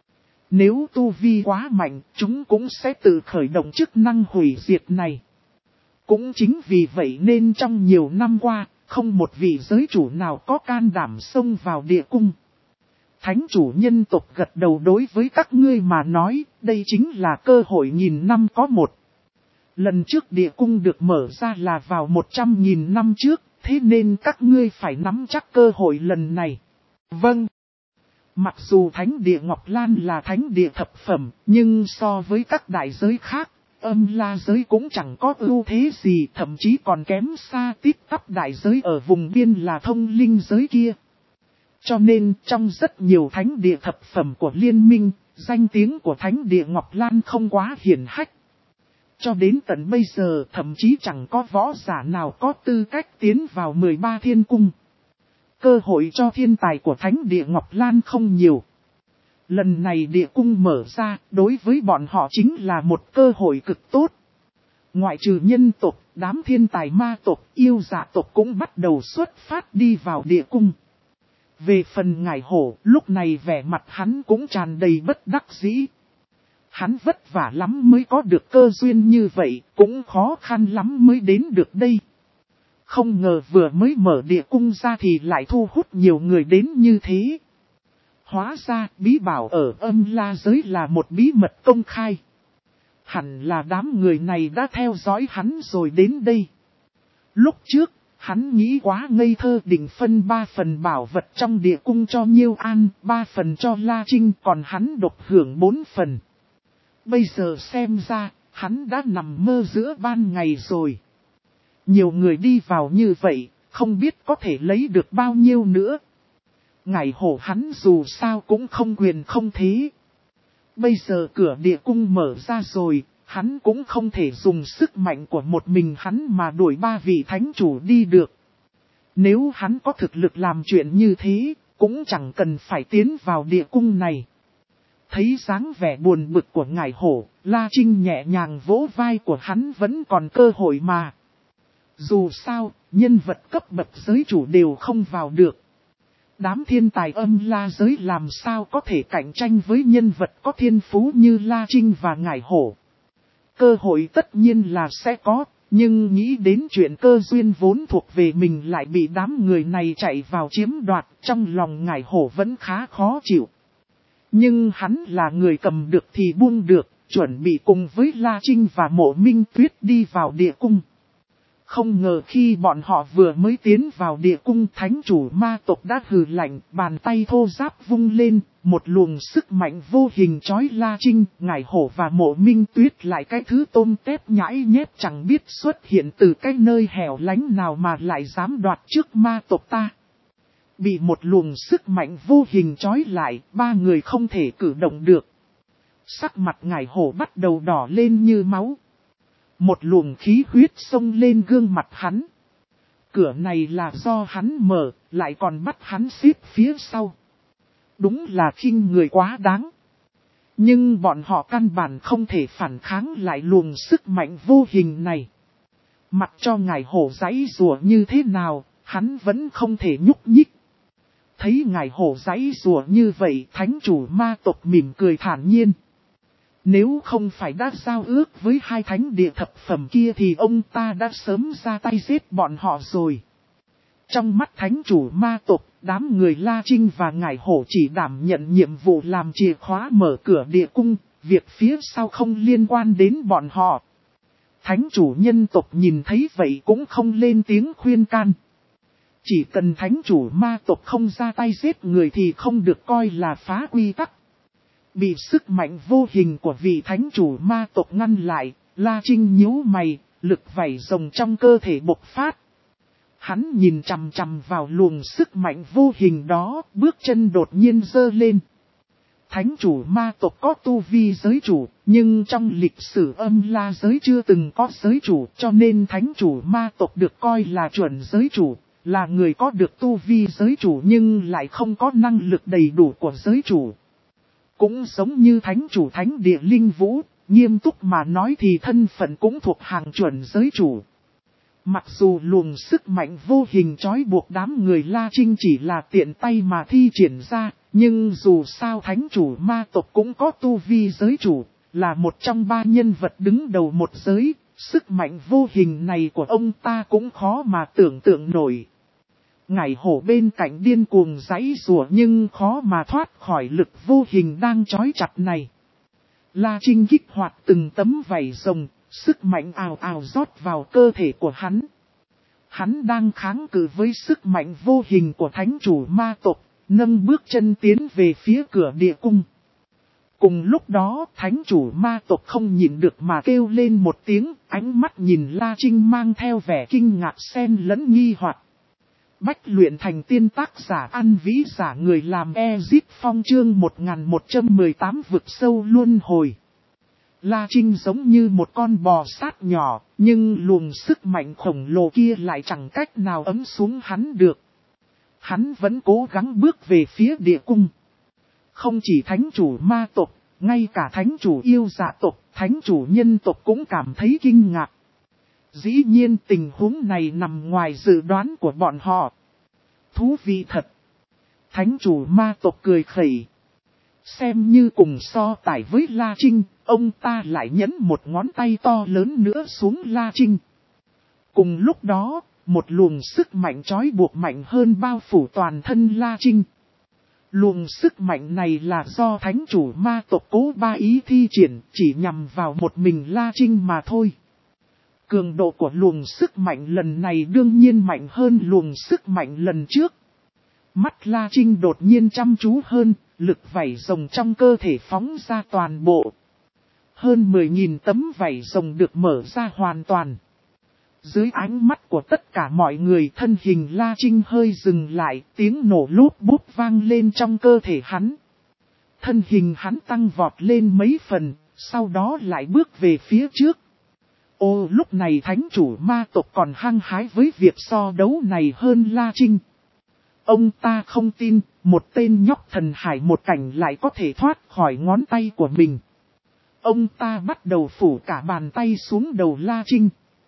S1: Nếu tu vi quá mạnh, chúng cũng sẽ tự khởi động chức năng hủy diệt này. Cũng chính vì vậy nên trong nhiều năm qua, không một vị giới chủ nào có can đảm xông vào địa cung. Thánh chủ nhân tộc gật đầu, đối với các ngươi mà nói, đây chính là cơ hội nghìn năm có một. Lần trước địa cung được mở ra là vào một trăm nghìn năm trước, thế nên các ngươi phải nắm chắc cơ hội lần này. Vâng. Mặc dù thánh địa Ngọc Lan là thánh địa thập phẩm, nhưng so với các đại giới khác, Âm La giới cũng chẳng có ưu thế gì, thậm chí còn kém xa tít tắp đại giới ở vùng biên là thông linh giới kia. Cho nên trong rất nhiều thánh địa thập phẩm của liên minh, danh tiếng của thánh địa Ngọc Lan không quá hiển hách. Cho đến tận bây giờ thậm chí chẳng có võ giả nào có tư cách tiến vào mười ba thiên cung. Cơ hội cho thiên tài của thánh địa Ngọc Lan không nhiều. Lần này địa cung mở ra, đối với bọn họ chính là một cơ hội cực tốt. Ngoại trừ nhân tộc, đám thiên tài ma tộc, yêu dạ tộc cũng bắt đầu xuất phát đi vào địa cung. Về phần Ngải Hổ, lúc này vẻ mặt hắn cũng tràn đầy bất đắc dĩ. Hắn vất vả lắm mới có được cơ duyên như vậy, cũng khó khăn lắm mới đến được đây. Không ngờ vừa mới mở địa cung ra thì lại thu hút nhiều người đến như thế. Hóa ra bí bảo ở Âm La giới là một bí mật công khai. Hẳn là đám người này đã theo dõi hắn rồi đến đây. Lúc trước, hắn nghĩ quá ngây thơ, định phân ba phần bảo vật trong địa cung cho Nhiêu An, ba phần cho La Trinh, còn hắn độc hưởng bốn phần. Bây giờ xem ra, hắn đã nằm mơ giữa ban ngày rồi. Nhiều người đi vào như vậy, không biết có thể lấy được bao nhiêu nữa. Ngải Hổ hắn dù sao cũng không quyền không thế. Bây giờ cửa địa cung mở ra rồi, hắn cũng không thể dùng sức mạnh của một mình hắn mà đuổi ba vị thánh chủ đi được. Nếu hắn có thực lực làm chuyện như thế, cũng chẳng cần phải tiến vào địa cung này. Thấy dáng vẻ buồn bực của Ngải Hổ, La Trinh nhẹ nhàng vỗ vai của hắn, vẫn còn cơ hội mà. Dù sao, nhân vật cấp bậc giới chủ đều không vào được. Đám thiên tài Âm La giới làm sao có thể cạnh tranh với nhân vật có thiên phú như La Trinh và Ngải Hổ. Cơ hội tất nhiên là sẽ có, nhưng nghĩ đến chuyện cơ duyên vốn thuộc về mình lại bị đám người này chạy vào chiếm đoạt, trong lòng Ngải Hổ vẫn khá khó chịu. Nhưng hắn là người cầm được thì buông được, chuẩn bị cùng với La Trinh và Mộ Minh Tuyết đi vào địa cung. Không ngờ khi bọn họ vừa mới tiến vào địa cung, thánh chủ ma tộc đã hừ lạnh, bàn tay thô ráp vung lên, một luồng sức mạnh vô hình chói La Trinh, Ngải Hổ và Mộ Minh Tuyết lại cái thứ tôm tép nhãi nhép chẳng biết xuất hiện từ cái nơi hẻo lánh nào mà lại dám đoạt trước ma tộc ta. Bị một luồng sức mạnh vô hình chói lại, ba người không thể cử động được. Sắc mặt Ngải Hổ bắt đầu đỏ lên như máu. Một luồng khí huyết xông lên gương mặt hắn. Cửa này là do hắn mở, lại còn bắt hắn xếp phía sau. Đúng là khinh người quá đáng. Nhưng bọn họ căn bản không thể phản kháng lại luồng sức mạnh vô hình này. Mặc cho ngài hổ giãy giụa như thế nào, hắn vẫn không thể nhúc nhích. Thấy ngài hổ giãy giụa như vậy, thánh chủ ma tộc mỉm cười thản nhiên. Nếu không phải đã giao ước với hai thánh địa thập phẩm kia thì ông ta đã sớm ra tay giết bọn họ rồi. Trong mắt thánh chủ ma tộc, đám người La Trinh và ngải hổ chỉ đảm nhận nhiệm vụ làm chìa khóa mở cửa địa cung, việc phía sau không liên quan đến bọn họ. Thánh chủ nhân tộc nhìn thấy vậy cũng không lên tiếng khuyên can. Chỉ cần thánh chủ ma tộc không ra tay giết người thì không được coi là phá quy tắc. Bị sức mạnh vô hình của vị thánh chủ ma tộc ngăn lại, La Trinh nhíu mày, lực vảy rồng trong cơ thể bộc phát. Hắn nhìn chằm chằm vào luồng sức mạnh vô hình đó, bước chân đột nhiên giơ lên. Thánh chủ ma tộc có tu vi giới chủ, nhưng trong lịch sử âm la giới chưa từng có giới chủ, cho nên thánh chủ ma tộc được coi là chuẩn giới chủ, là người có được tu vi giới chủ nhưng lại không có năng lực đầy đủ của giới chủ. Cũng giống như thánh chủ thánh địa linh vũ, nghiêm túc mà nói thì thân phận cũng thuộc hàng chuẩn giới chủ. Mặc dù luồng sức mạnh vô hình trói buộc đám người La Trinh chỉ là tiện tay mà thi triển ra, nhưng dù sao thánh chủ ma tộc cũng có tu vi giới chủ, là một trong ba nhân vật đứng đầu một giới, sức mạnh vô hình này của ông ta cũng khó mà tưởng tượng nổi. Ngải hổ bên cạnh điên cuồng giãy giụa nhưng khó mà thoát khỏi lực vô hình đang trói chặt này. La Trinh kích hoạt từng tấm vảy rồng, sức mạnh ào ào rót vào cơ thể của hắn. Hắn đang kháng cự với sức mạnh vô hình của thánh chủ ma tộc, nâng bước chân tiến về phía cửa địa cung. Cùng lúc đó, thánh chủ ma tộc không nhịn được mà kêu lên một tiếng, ánh mắt nhìn La Trinh mang theo vẻ kinh ngạc xen lẫn nghi hoặc. Bách luyện thành tiên tác giả ăn vĩ giả người làm Ezip Phong chương một nghìn một trăm mười tám vực sâu luân hồi. La Trinh giống như một con bò sát nhỏ, nhưng luồng sức mạnh khổng lồ kia lại chẳng cách nào ấm xuống hắn được. Hắn vẫn cố gắng bước về phía địa cung. Không chỉ thánh chủ ma tộc, ngay cả thánh chủ yêu dạ tộc, thánh chủ nhân tộc cũng cảm thấy kinh ngạc. Dĩ nhiên tình huống này nằm ngoài dự đoán của bọn họ. Thú vị thật. Thánh chủ ma tộc cười khẩy. Xem như cùng so tải với La Trinh, ông ta lại nhấn một ngón tay to lớn nữa xuống La Trinh. Cùng lúc đó, một luồng sức mạnh trói buộc mạnh hơn bao phủ toàn thân La Trinh. Luồng sức mạnh này là do thánh chủ ma tộc cố ba ý thi triển, chỉ nhằm vào một mình La Trinh mà thôi. Cường độ của luồng sức mạnh lần này đương nhiên mạnh hơn luồng sức mạnh lần trước. Mắt La Trinh đột nhiên chăm chú hơn, lực vảy rồng trong cơ thể phóng ra toàn bộ. Hơn mười nghìn tấm vảy rồng được mở ra hoàn toàn. Dưới ánh mắt của tất cả mọi người, thân hình La Trinh hơi dừng lại, tiếng nổ lốp bốp vang lên trong cơ thể hắn. Thân hình hắn tăng vọt lên mấy phần, sau đó lại bước về phía trước. Ô, lúc này thánh chủ ma tộc còn hăng hái với việc so đấu này hơn La Trinh. Ông ta không tin, một tên nhóc thần hải một cảnh lại có thể thoát khỏi ngón tay của mình. Ông ta bắt đầu phủ cả bàn tay xuống đầu La Trinh.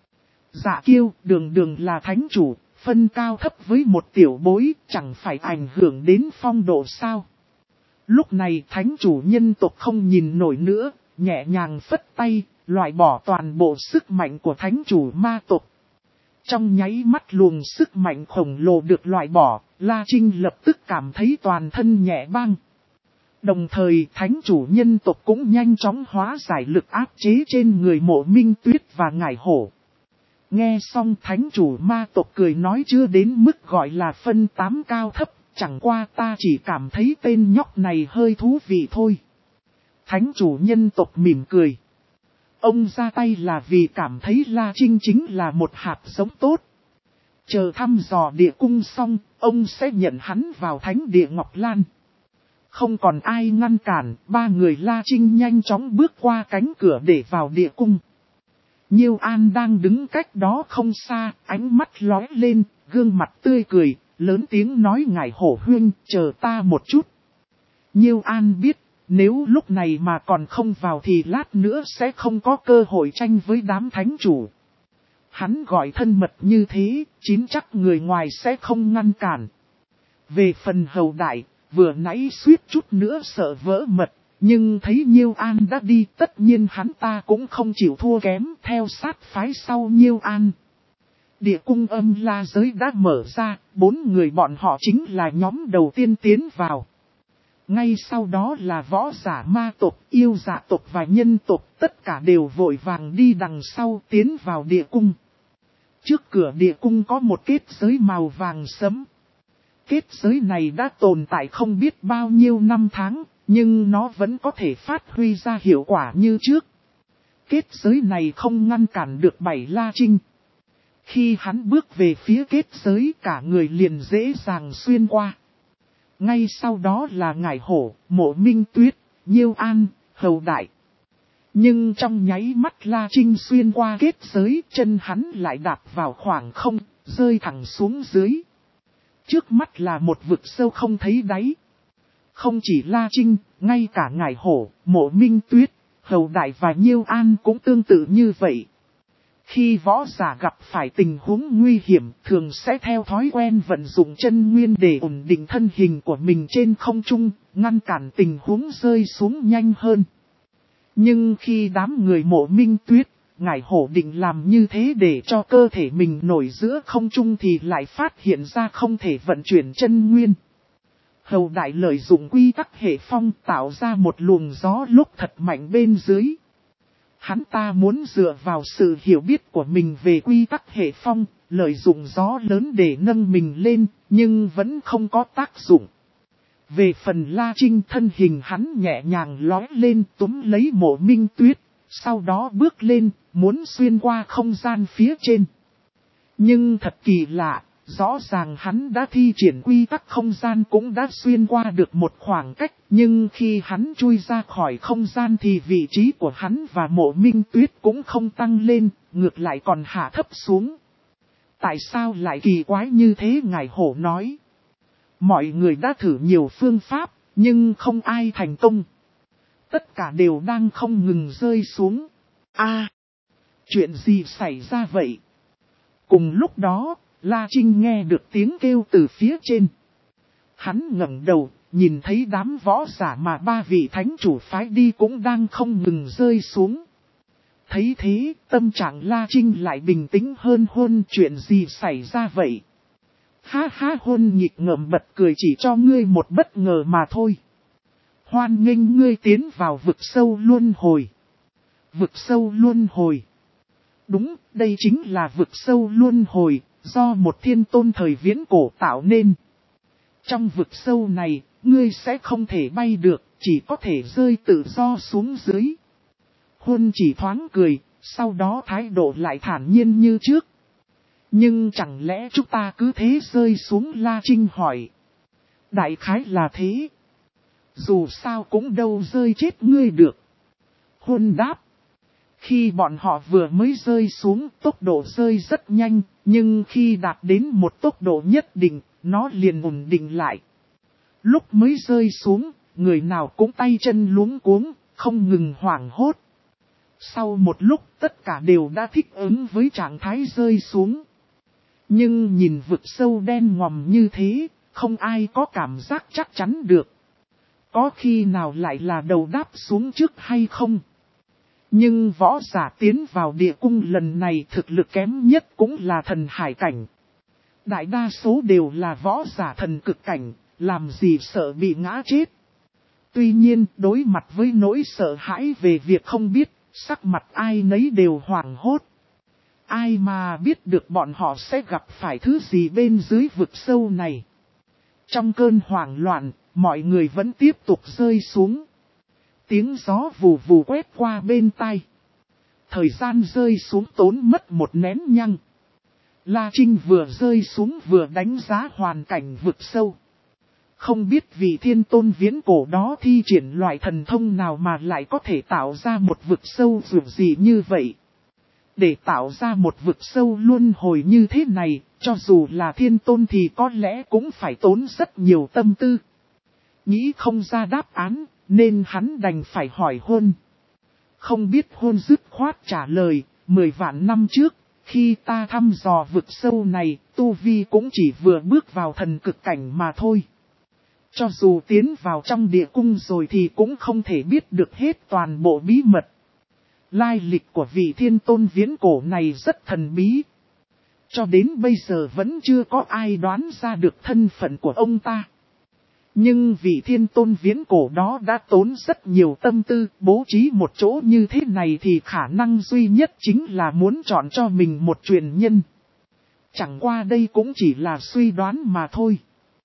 S1: Dạ Kiêu, đường đường là thánh chủ, phân cao thấp với một tiểu bối, chẳng phải ảnh hưởng đến phong độ sao. Lúc này thánh chủ nhân tộc không nhìn nổi nữa, nhẹ nhàng phất tay, loại bỏ toàn bộ sức mạnh của thánh chủ ma tộc. Trong nháy mắt luồng sức mạnh khổng lồ được loại bỏ, La Trinh lập tức cảm thấy toàn thân nhẹ băng. Đồng thời thánh chủ nhân tộc cũng nhanh chóng hóa giải lực áp chế trên người Mộ Minh Tuyết và ngải hổ. Nghe xong thánh chủ ma tộc cười nói chưa đến mức gọi là phân tám cao thấp, chẳng qua ta chỉ cảm thấy tên nhóc này hơi thú vị thôi. Thánh chủ nhân tộc mỉm cười. Ông ra tay là vì cảm thấy La Trinh chính là một hạt giống tốt. Chờ thăm dò địa cung xong, ông sẽ nhận hắn vào thánh địa Ngọc Lan. Không còn ai ngăn cản, ba người La Trinh nhanh chóng bước qua cánh cửa để vào địa cung. Nhiêu An đang đứng cách đó không xa, ánh mắt lóe lên, gương mặt tươi cười, lớn tiếng nói ngải hổ huynh, chờ ta một chút. Nhiêu An biết, nếu lúc này mà còn không vào thì lát nữa sẽ không có cơ hội tranh với đám thánh chủ. Hắn gọi thân mật như thế, chín chắc người ngoài sẽ không ngăn cản. Về phần Hầu Đại, vừa nãy suýt chút nữa sợ vỡ mật, nhưng thấy Nhiêu An đã đi, tất nhiên hắn ta cũng không chịu thua kém, theo sát phái sau Nhiêu An. Địa cung Âm La giới đã mở ra, bốn người bọn họ chính là nhóm đầu tiên tiến vào. Ngay sau đó là võ giả ma tộc, yêu dạ tộc và nhân tộc, tất cả đều vội vàng đi đằng sau tiến vào địa cung. Trước cửa địa cung có một kết giới màu vàng sẫm. Kết giới này đã tồn tại không biết bao nhiêu năm tháng, nhưng nó vẫn có thể phát huy ra hiệu quả như trước. Kết giới này không ngăn cản được Bảy La Trinh. Khi hắn bước về phía kết giới, cả người liền dễ dàng xuyên qua. Ngay sau đó là Ngải Hổ, Mộ Minh Tuyết, Nhiêu An, Hầu Đại. Nhưng trong nháy mắt La Trinh xuyên qua kết giới, chân hắn lại đạp vào khoảng không, rơi thẳng xuống dưới. Trước mắt là một vực sâu không thấy đáy. Không chỉ La Trinh, ngay cả Ngải Hổ, Mộ Minh Tuyết, Hầu Đại và Nhiêu An cũng tương tự như vậy. Khi võ giả gặp phải tình huống nguy hiểm, thường sẽ theo thói quen vận dụng chân nguyên để ổn định thân hình của mình trên không trung, ngăn cản tình huống rơi xuống nhanh hơn. Nhưng khi đám người Mộ Minh Tuyết, Ngải Hổ định làm như thế để cho cơ thể mình nổi giữa không trung thì lại phát hiện ra không thể vận chuyển chân nguyên. Hầu Đại lợi dụng quy tắc hệ phong tạo ra một luồng gió lúc thật mạnh bên dưới. Hắn ta muốn dựa vào sự hiểu biết của mình về quy tắc hệ phong, lợi dụng gió lớn để nâng mình lên, nhưng vẫn không có tác dụng. Về phần La Trinh, thân hình hắn nhẹ nhàng lói lên túm lấy Mộ Minh Tuyết, sau đó bước lên, muốn xuyên qua không gian phía trên. Nhưng thật kỳ lạ, rõ ràng hắn đã thi triển quy tắc không gian cũng đã xuyên qua được một khoảng cách, nhưng khi hắn chui ra khỏi không gian thì vị trí của hắn và Mộ Minh Tuyết cũng không tăng lên, ngược lại còn hạ thấp xuống. Tại sao lại kỳ quái như thế? Ngải Hổ nói. Mọi người đã thử nhiều phương pháp, nhưng không ai thành công. Tất cả đều đang không ngừng rơi xuống. A, chuyện gì xảy ra vậy? Cùng lúc đó, La Trinh nghe được tiếng kêu từ phía trên. Hắn ngẩng đầu, nhìn thấy đám võ giả mà ba vị thánh chủ phái đi cũng đang không ngừng rơi xuống. Thấy thế, tâm trạng La Trinh lại bình tĩnh hơn. Hôn, chuyện gì xảy ra vậy? Ha ha, Hôn nhịp ngợm bật cười, chỉ cho ngươi một bất ngờ mà thôi. Hoan nghênh ngươi tiến vào vực sâu luân hồi. Vực sâu luân hồi. Đúng, đây chính là vực sâu luân hồi, do một thiên tôn thời viễn cổ tạo nên. Trong vực sâu này, ngươi sẽ không thể bay được, chỉ có thể rơi tự do xuống dưới. Hôn chỉ thoáng cười, sau đó thái độ lại thản nhiên như trước. Nhưng chẳng lẽ chúng ta cứ thế rơi xuống? La Trinh hỏi. Đại khái là thế. Dù sao cũng đâu rơi chết ngươi được. Hôn đáp. Khi bọn họ vừa mới rơi xuống, tốc độ rơi rất nhanh, nhưng khi đạt đến một tốc độ nhất định, nó liền ổn định lại. Lúc mới rơi xuống, người nào cũng tay chân luống cuống, không ngừng hoảng hốt. Sau một lúc, tất cả đều đã thích ứng với trạng thái rơi xuống. Nhưng nhìn vực sâu đen ngòm như thế, không ai có cảm giác chắc chắn được. Có khi nào lại là đầu đáp xuống trước hay không? Nhưng võ giả tiến vào địa cung lần này thực lực kém nhất cũng là thần hải cảnh. Đại đa số đều là võ giả thần cực cảnh, làm gì sợ bị ngã chết. Tuy nhiên, đối mặt với nỗi sợ hãi về việc không biết, sắc mặt ai nấy đều hoảng hốt. Ai mà biết được bọn họ sẽ gặp phải thứ gì bên dưới vực sâu này. Trong cơn hoảng loạn, mọi người vẫn tiếp tục rơi xuống. Tiếng gió vù vù quét qua bên tai. Thời gian rơi xuống tốn mất một nén nhăng. La Trinh vừa rơi xuống vừa đánh giá hoàn cảnh vực sâu. Không biết vị thiên tôn viễn cổ đó thi triển loại thần thông nào mà lại có thể tạo ra một vực sâu dù gì như vậy. Để tạo ra một vực sâu luân hồi như thế này, cho dù là thiên tôn thì có lẽ cũng phải tốn rất nhiều tâm tư. Nghĩ không ra đáp án, nên hắn đành phải hỏi hôn. Không biết hôn dứt khoát trả lời, mười vạn năm trước, khi ta thăm dò vực sâu này, Tu Vi cũng chỉ vừa bước vào thần cực cảnh mà thôi. Cho dù tiến vào trong địa cung rồi thì cũng không thể biết được hết toàn bộ bí mật. Lai lịch của vị thiên tôn viễn cổ này rất thần bí. Cho đến bây giờ vẫn chưa có ai đoán ra được thân phận của ông ta. Nhưng vị thiên tôn viễn cổ đó đã tốn rất nhiều tâm tư, bố trí một chỗ như thế này thì khả năng duy nhất chính là muốn chọn cho mình một truyền nhân. Chẳng qua đây cũng chỉ là suy đoán mà thôi.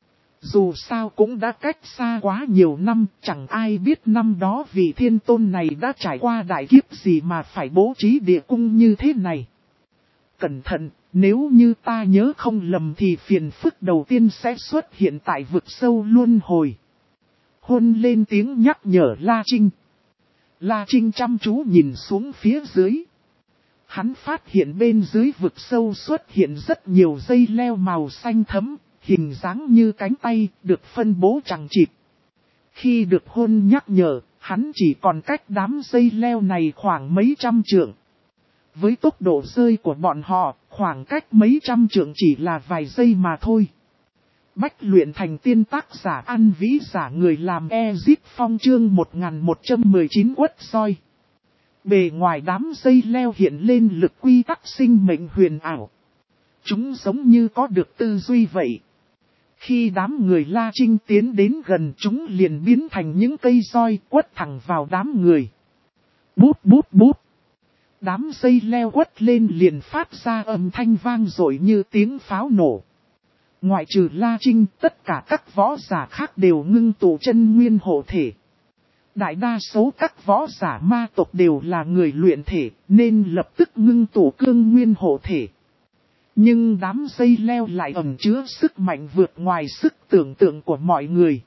S1: Dù sao cũng đã cách xa quá nhiều năm, chẳng ai biết năm đó vị thiên tôn này đã trải qua đại kiếp gì mà phải bố trí địa cung như thế này. Cẩn thận, nếu như ta nhớ không lầm thì phiền phức đầu tiên sẽ xuất hiện tại vực sâu luân hồi. Hôn lên tiếng nhắc nhở La Trinh. La Trinh chăm chú nhìn xuống phía dưới. Hắn phát hiện bên dưới vực sâu xuất hiện rất nhiều dây leo màu xanh thẫm, hình dáng như cánh tay, được phân bố chằng chịt. Khi được hôn nhắc nhở, hắn chỉ còn cách đám dây leo này khoảng mấy trăm trượng. Với tốc độ rơi của bọn họ, khoảng cách mấy trăm trượng chỉ là vài giây mà thôi. Bách luyện thành tiên tác giả An Vĩ giả người làm Ezit Phong chương một nghìn một trăm mười chín quất soi. Bề ngoài đám dây leo hiện lên lực quy tắc sinh mệnh huyền ảo. Chúng giống như có được tư duy vậy. Khi đám người La Trinh tiến đến gần chúng liền biến thành những cây roi quất thẳng vào đám người. Bút bút bút. Đám dây leo quất lên liền phát ra âm thanh vang dội như tiếng pháo nổ. Ngoại trừ La Trinh, tất cả các võ giả khác đều ngưng tụ chân nguyên hộ thể. Đại đa số các võ giả ma tộc đều là người luyện thể, nên lập tức ngưng tụ cương nguyên hộ thể. Nhưng đám dây leo lại ẩn chứa sức mạnh vượt ngoài sức tưởng tượng của mọi người.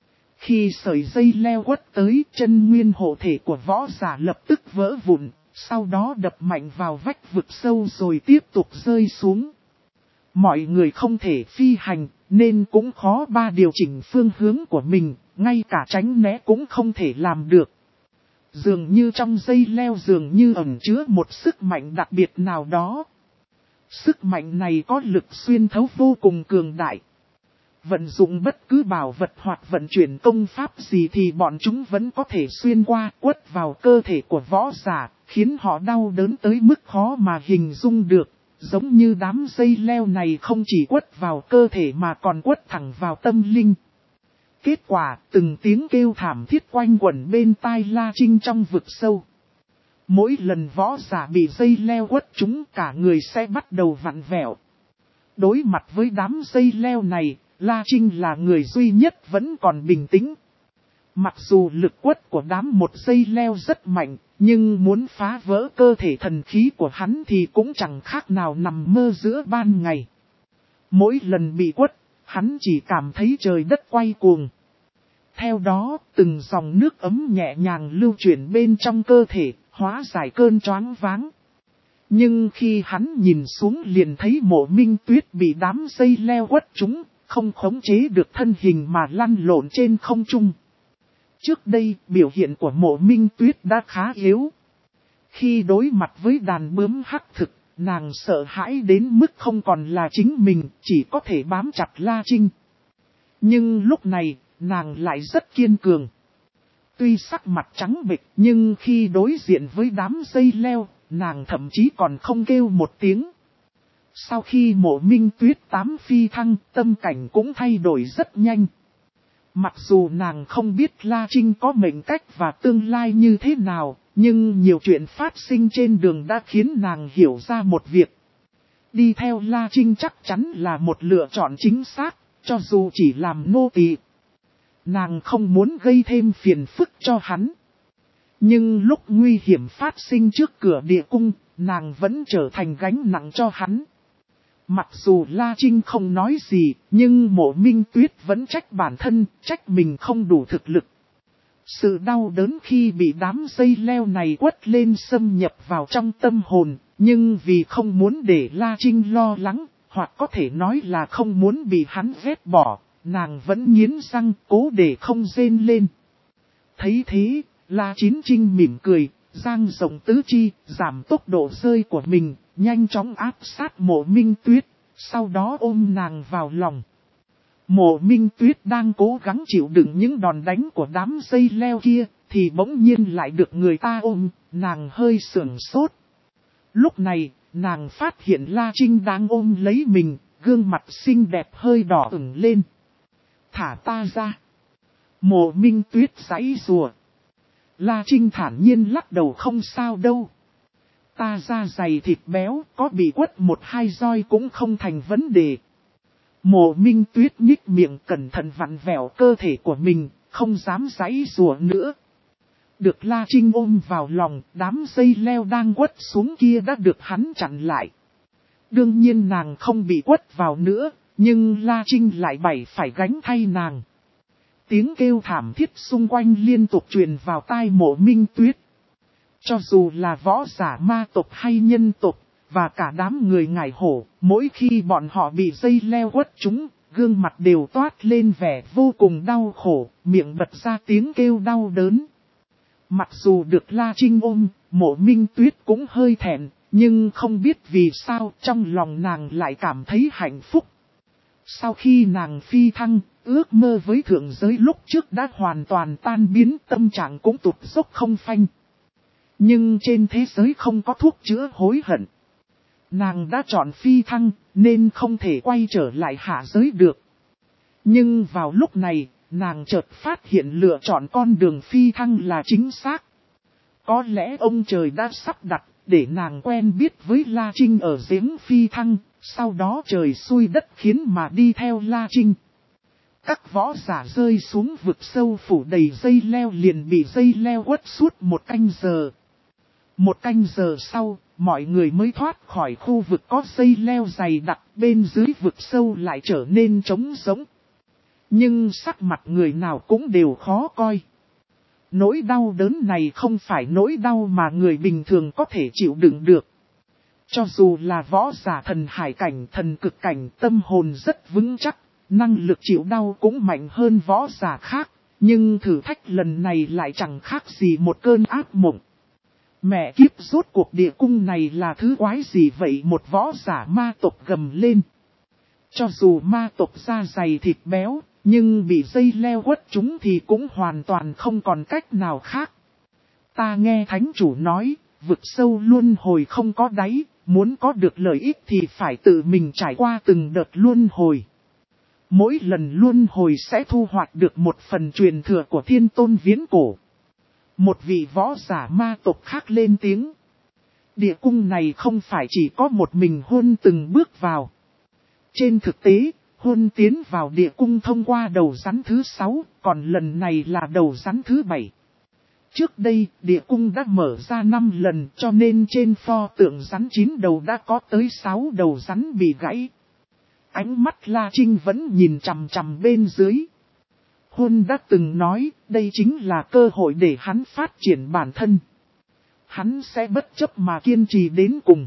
S1: Khi sợi dây leo quất tới, chân nguyên hộ thể của võ giả lập tức vỡ vụn, sau đó đập mạnh vào vách vực sâu rồi tiếp tục rơi xuống. Mọi người không thể phi hành, nên cũng khó ba điều chỉnh phương hướng của mình, ngay cả tránh né cũng không thể làm được. Dường như trong dây leo dường như ẩn chứa một sức mạnh đặc biệt nào đó. Sức mạnh này có lực xuyên thấu vô cùng cường đại. Vận dụng bất cứ bảo vật hoặc vận chuyển công pháp gì thì bọn chúng vẫn có thể xuyên qua quất vào cơ thể của võ giả, khiến họ đau đớn tới mức khó mà hình dung được. Giống như đám dây leo này không chỉ quất vào cơ thể mà còn quất thẳng vào tâm linh. Kết quả, từng tiếng kêu thảm thiết quanh quẩn bên tai La Trinh trong vực sâu. Mỗi lần võ giả bị dây leo quất chúng cả người sẽ bắt đầu vặn vẹo. Đối mặt với đám dây leo này, La Trinh là người duy nhất vẫn còn bình tĩnh. Mặc dù lực quất của đám một dây leo rất mạnh, nhưng muốn phá vỡ cơ thể thần khí của hắn thì cũng chẳng khác nào nằm mơ giữa ban ngày. Mỗi lần bị quất, hắn chỉ cảm thấy trời đất quay cuồng. Theo đó, từng dòng nước ấm nhẹ nhàng lưu chuyển bên trong cơ thể, hóa giải cơn choáng váng. Nhưng khi hắn nhìn xuống liền thấy Mộ Minh Tuyết bị đám dây leo quất trúng, không khống chế được thân hình mà lăn lộn trên không trung. Trước đây, biểu hiện của Mộ Minh Tuyết đã khá yếu. Khi đối mặt với đàn bướm hắc thực, nàng sợ hãi đến mức không còn là chính mình, chỉ có thể bám chặt La Trinh. Nhưng lúc này, nàng lại rất kiên cường. Tuy sắc mặt trắng bệch, nhưng khi đối diện với đám dây leo, nàng thậm chí còn không kêu một tiếng. Sau khi Mộ Minh Tuyết tám phi thăng, tâm cảnh cũng thay đổi rất nhanh. Mặc dù nàng không biết La Trinh có mệnh cách và tương lai như thế nào, nhưng nhiều chuyện phát sinh trên đường đã khiến nàng hiểu ra một việc. Đi theo La Trinh chắc chắn là một lựa chọn chính xác, cho dù chỉ làm nô tỳ. Nàng không muốn gây thêm phiền phức cho hắn. Nhưng lúc nguy hiểm phát sinh trước cửa địa cung, nàng vẫn trở thành gánh nặng cho hắn. Mặc dù La Trinh không nói gì, nhưng Mộ Minh Tuyết vẫn trách bản thân, trách mình không đủ thực lực. Sự đau đớn khi bị đám dây leo này quất lên xâm nhập vào trong tâm hồn, nhưng vì không muốn để La Trinh lo lắng, hoặc có thể nói là không muốn bị hắn ghét bỏ, nàng vẫn nghiến răng cố để không rên lên. Thấy thế, La Chín Trinh mỉm cười, dang rộng tứ chi, giảm tốc độ rơi của mình, nhanh chóng áp sát Mộ Minh Tuyết, sau đó ôm nàng vào lòng. Mộ Minh Tuyết đang cố gắng chịu đựng những đòn đánh của đám dây leo kia, thì bỗng nhiên lại được người ta ôm, nàng hơi sửng sốt. Lúc này, nàng phát hiện La Trinh đang ôm lấy mình, gương mặt xinh đẹp hơi đỏ ửng lên. Thả ta ra. Mộ Minh Tuyết giãy giụa. La Trinh thản nhiên lắc đầu, không sao đâu. Ta da dày thịt béo, có bị quất một hai roi cũng không thành vấn đề. Mộ Minh Tuyết nhích miệng cẩn thận vặn vẹo cơ thể của mình, không dám giãy giụa nữa. Được La Trinh ôm vào lòng, đám dây leo đang quất xuống kia đã được hắn chặn lại. Đương nhiên nàng không bị quất vào nữa, nhưng La Trinh lại bày phải gánh thay nàng. Tiếng kêu thảm thiết xung quanh liên tục truyền vào tai Mộ Minh Tuyết. Cho dù là võ giả ma tộc hay nhân tộc, và cả đám người ngải hổ, mỗi khi bọn họ bị dây leo quất chúng, gương mặt đều toát lên vẻ vô cùng đau khổ, miệng bật ra tiếng kêu đau đớn. Mặc dù được La Trinh ôm, Mộ Minh Tuyết cũng hơi thẹn, nhưng không biết vì sao trong lòng nàng lại cảm thấy hạnh phúc. Sau khi nàng phi thăng, ước mơ với thượng giới lúc trước đã hoàn toàn tan biến, tâm trạng cũng tụt dốc không phanh. Nhưng trên thế giới không có thuốc chữa hối hận. Nàng đã chọn phi thăng, nên không thể quay trở lại hạ giới được. Nhưng vào lúc này, nàng chợt phát hiện lựa chọn con đường phi thăng là chính xác. Có lẽ ông trời đã sắp đặt, để nàng quen biết với La Trinh ở giếng phi thăng, sau đó trời xui đất khiến mà đi theo La Trinh. Các võ giả rơi xuống vực sâu phủ đầy dây leo liền bị dây leo quất suốt một canh giờ. Một canh giờ sau, mọi người mới thoát khỏi khu vực có dây leo dày đặc, bên dưới vực sâu lại trở nên trống rỗng. Nhưng sắc mặt người nào cũng đều khó coi. Nỗi đau đớn này không phải nỗi đau mà người bình thường có thể chịu đựng được. Cho dù là võ giả thần hải cảnh, thần cực cảnh, tâm hồn rất vững chắc, năng lực chịu đau cũng mạnh hơn võ giả khác, nhưng thử thách lần này lại chẳng khác gì một cơn ác mộng. Mẹ kiếp, rốt cuộc địa cung này là thứ quái gì vậy? Một võ giả ma tộc gầm lên. Cho dù ma tộc da dày thịt béo, nhưng bị dây leo quất chúng thì cũng hoàn toàn không còn cách nào khác. Ta nghe thánh chủ nói, vực sâu luân hồi không có đáy, muốn có được lợi ích thì phải tự mình trải qua từng đợt luân hồi. Mỗi lần luân hồi sẽ thu hoạch được một phần truyền thừa của thiên tôn viễn cổ. Một vị võ giả ma tộc khác lên tiếng. Địa cung này không phải chỉ có một mình Huân từng bước vào. Trên thực tế, Huân tiến vào địa cung thông qua đầu rắn thứ sáu, còn lần này là đầu rắn thứ bảy. Trước đây, địa cung đã mở ra năm lần, cho nên trên pho tượng rắn chín đầu đã có tới sáu đầu rắn bị gãy. Ánh mắt La Trinh vẫn nhìn chằm chằm bên dưới. Huân đã từng nói, đây chính là cơ hội để hắn phát triển bản thân. Hắn sẽ bất chấp mà kiên trì đến cùng.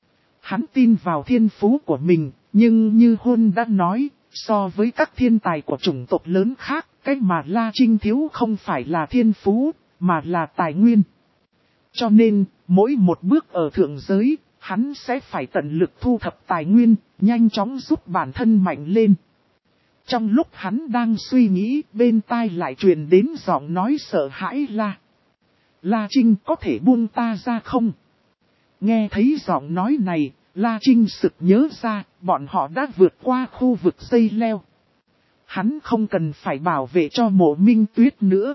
S1: Hắn tin vào thiên phú của mình, nhưng như Huân đã nói, so với các thiên tài của chủng tộc lớn khác, cái mà La Trinh thiếu không phải là thiên phú, mà là tài nguyên. Cho nên, mỗi một bước ở thượng giới, hắn sẽ phải tận lực thu thập tài nguyên, nhanh chóng giúp bản thân mạnh lên. Trong lúc hắn đang suy nghĩ, bên tai lại truyền đến giọng nói sợ hãi La. La Trinh, có thể buông ta ra không? Nghe thấy giọng nói này, La Trinh sực nhớ ra, bọn họ đã vượt qua khu vực dây leo. Hắn không cần phải bảo vệ cho Mộ Minh Tuyết nữa.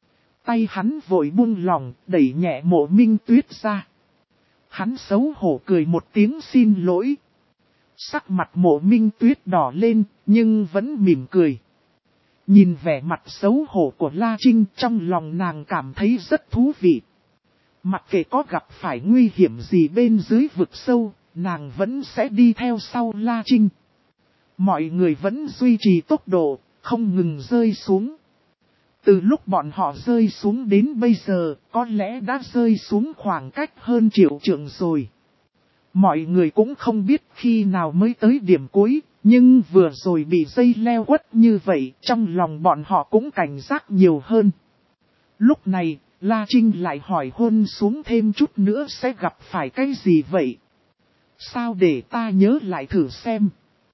S1: Tay hắn vội buông lỏng, đẩy nhẹ Mộ Minh Tuyết ra. Hắn xấu hổ cười một tiếng xin lỗi. Sắc mặt Mộ Minh Tuyết đỏ lên, nhưng vẫn mỉm cười. Nhìn vẻ mặt xấu hổ của La Trinh, trong lòng nàng cảm thấy rất thú vị. Mặc kệ có gặp phải nguy hiểm gì bên dưới vực sâu, nàng vẫn sẽ đi theo sau La Trinh. Mọi người vẫn duy trì tốc độ, không ngừng rơi xuống. Từ lúc bọn họ rơi xuống đến bây giờ, có lẽ đã rơi xuống khoảng cách hơn triệu trượng rồi. Mọi người cũng không biết khi nào mới tới điểm cuối, nhưng vừa rồi bị dây leo quất như vậy, trong lòng bọn họ cũng cảnh giác nhiều hơn. Lúc này, La Trinh lại hỏi hôn xuống thêm chút nữa sẽ gặp phải cái gì vậy? Sao để ta nhớ lại thử xem.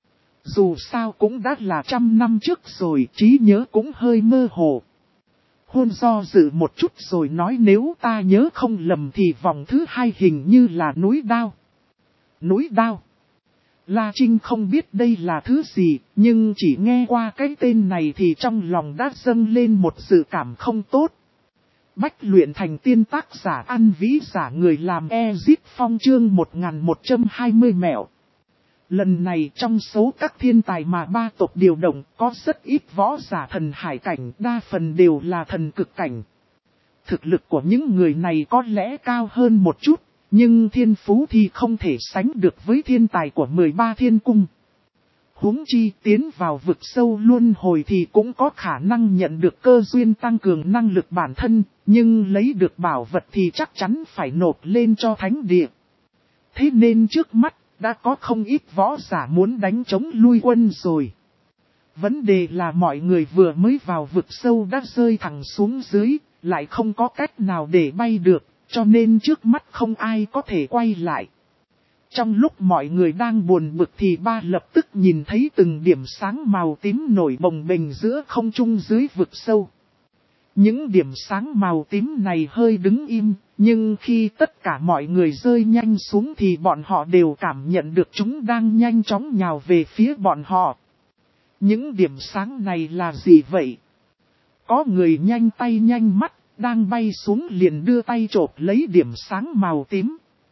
S1: Dù sao cũng đã là trăm năm trước rồi, trí nhớ cũng hơi mơ hồ. Hôn do dự một chút rồi nói nếu ta nhớ không lầm thì vòng thứ hai hình như là núi đao. Núi đao. La Trinh không biết đây là thứ gì, nhưng chỉ nghe qua cái tên này thì trong lòng đã dâng lên một dự cảm không tốt. Bách luyện thành tiên tác giả ăn vĩ giả người làm Ezit Phong chương một nghìn một trăm hai mươi mẹo. Lần này trong số các thiên tài mà ba tộc điều động có rất ít võ giả thần hải cảnh, đa phần đều là thần cực cảnh. Thực lực của những người này có lẽ cao hơn một chút, nhưng thiên phú thì không thể sánh được với thiên tài của mười ba thiên cung. Huống chi tiến vào vực sâu luân hồi thì cũng có khả năng nhận được cơ duyên tăng cường năng lực bản thân, nhưng lấy được bảo vật thì chắc chắn phải nộp lên cho thánh địa. Thế nên trước mắt, đã có không ít võ giả muốn đánh chống lui quân rồi. Vấn đề là mọi người vừa mới vào vực sâu đã rơi thẳng xuống dưới, lại không có cách nào để bay được, cho nên trước mắt không ai có thể quay lại. Trong lúc mọi người đang buồn bực thì ba lập tức nhìn thấy từng điểm sáng màu tím nổi bồng bềnh giữa không trung dưới vực sâu. Những điểm sáng màu tím này hơi đứng im, nhưng khi tất cả mọi người rơi nhanh xuống thì bọn họ đều cảm nhận được chúng đang nhanh chóng nhào về phía bọn họ. Những điểm sáng này là gì vậy? Có người nhanh tay nhanh mắt, đang bay xuống liền đưa tay chộp lấy điểm sáng màu tím.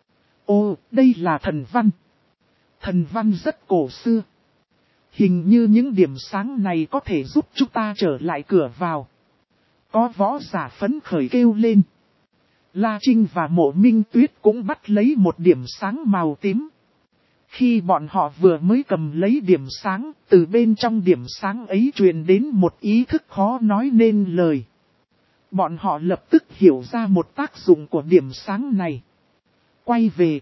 S1: Ồ, đây là thần văn. Thần văn rất cổ xưa. Hình như những điểm sáng này có thể giúp chúng ta trở lại cửa vào. Có võ giả phấn khởi kêu lên. La Trinh và Mộ Minh Tuyết cũng bắt lấy một điểm sáng màu tím. Khi bọn họ vừa mới cầm lấy điểm sáng, từ bên trong điểm sáng ấy truyền đến một ý thức khó nói nên lời. Bọn họ lập tức hiểu ra một tác dụng của điểm sáng này. Quay về.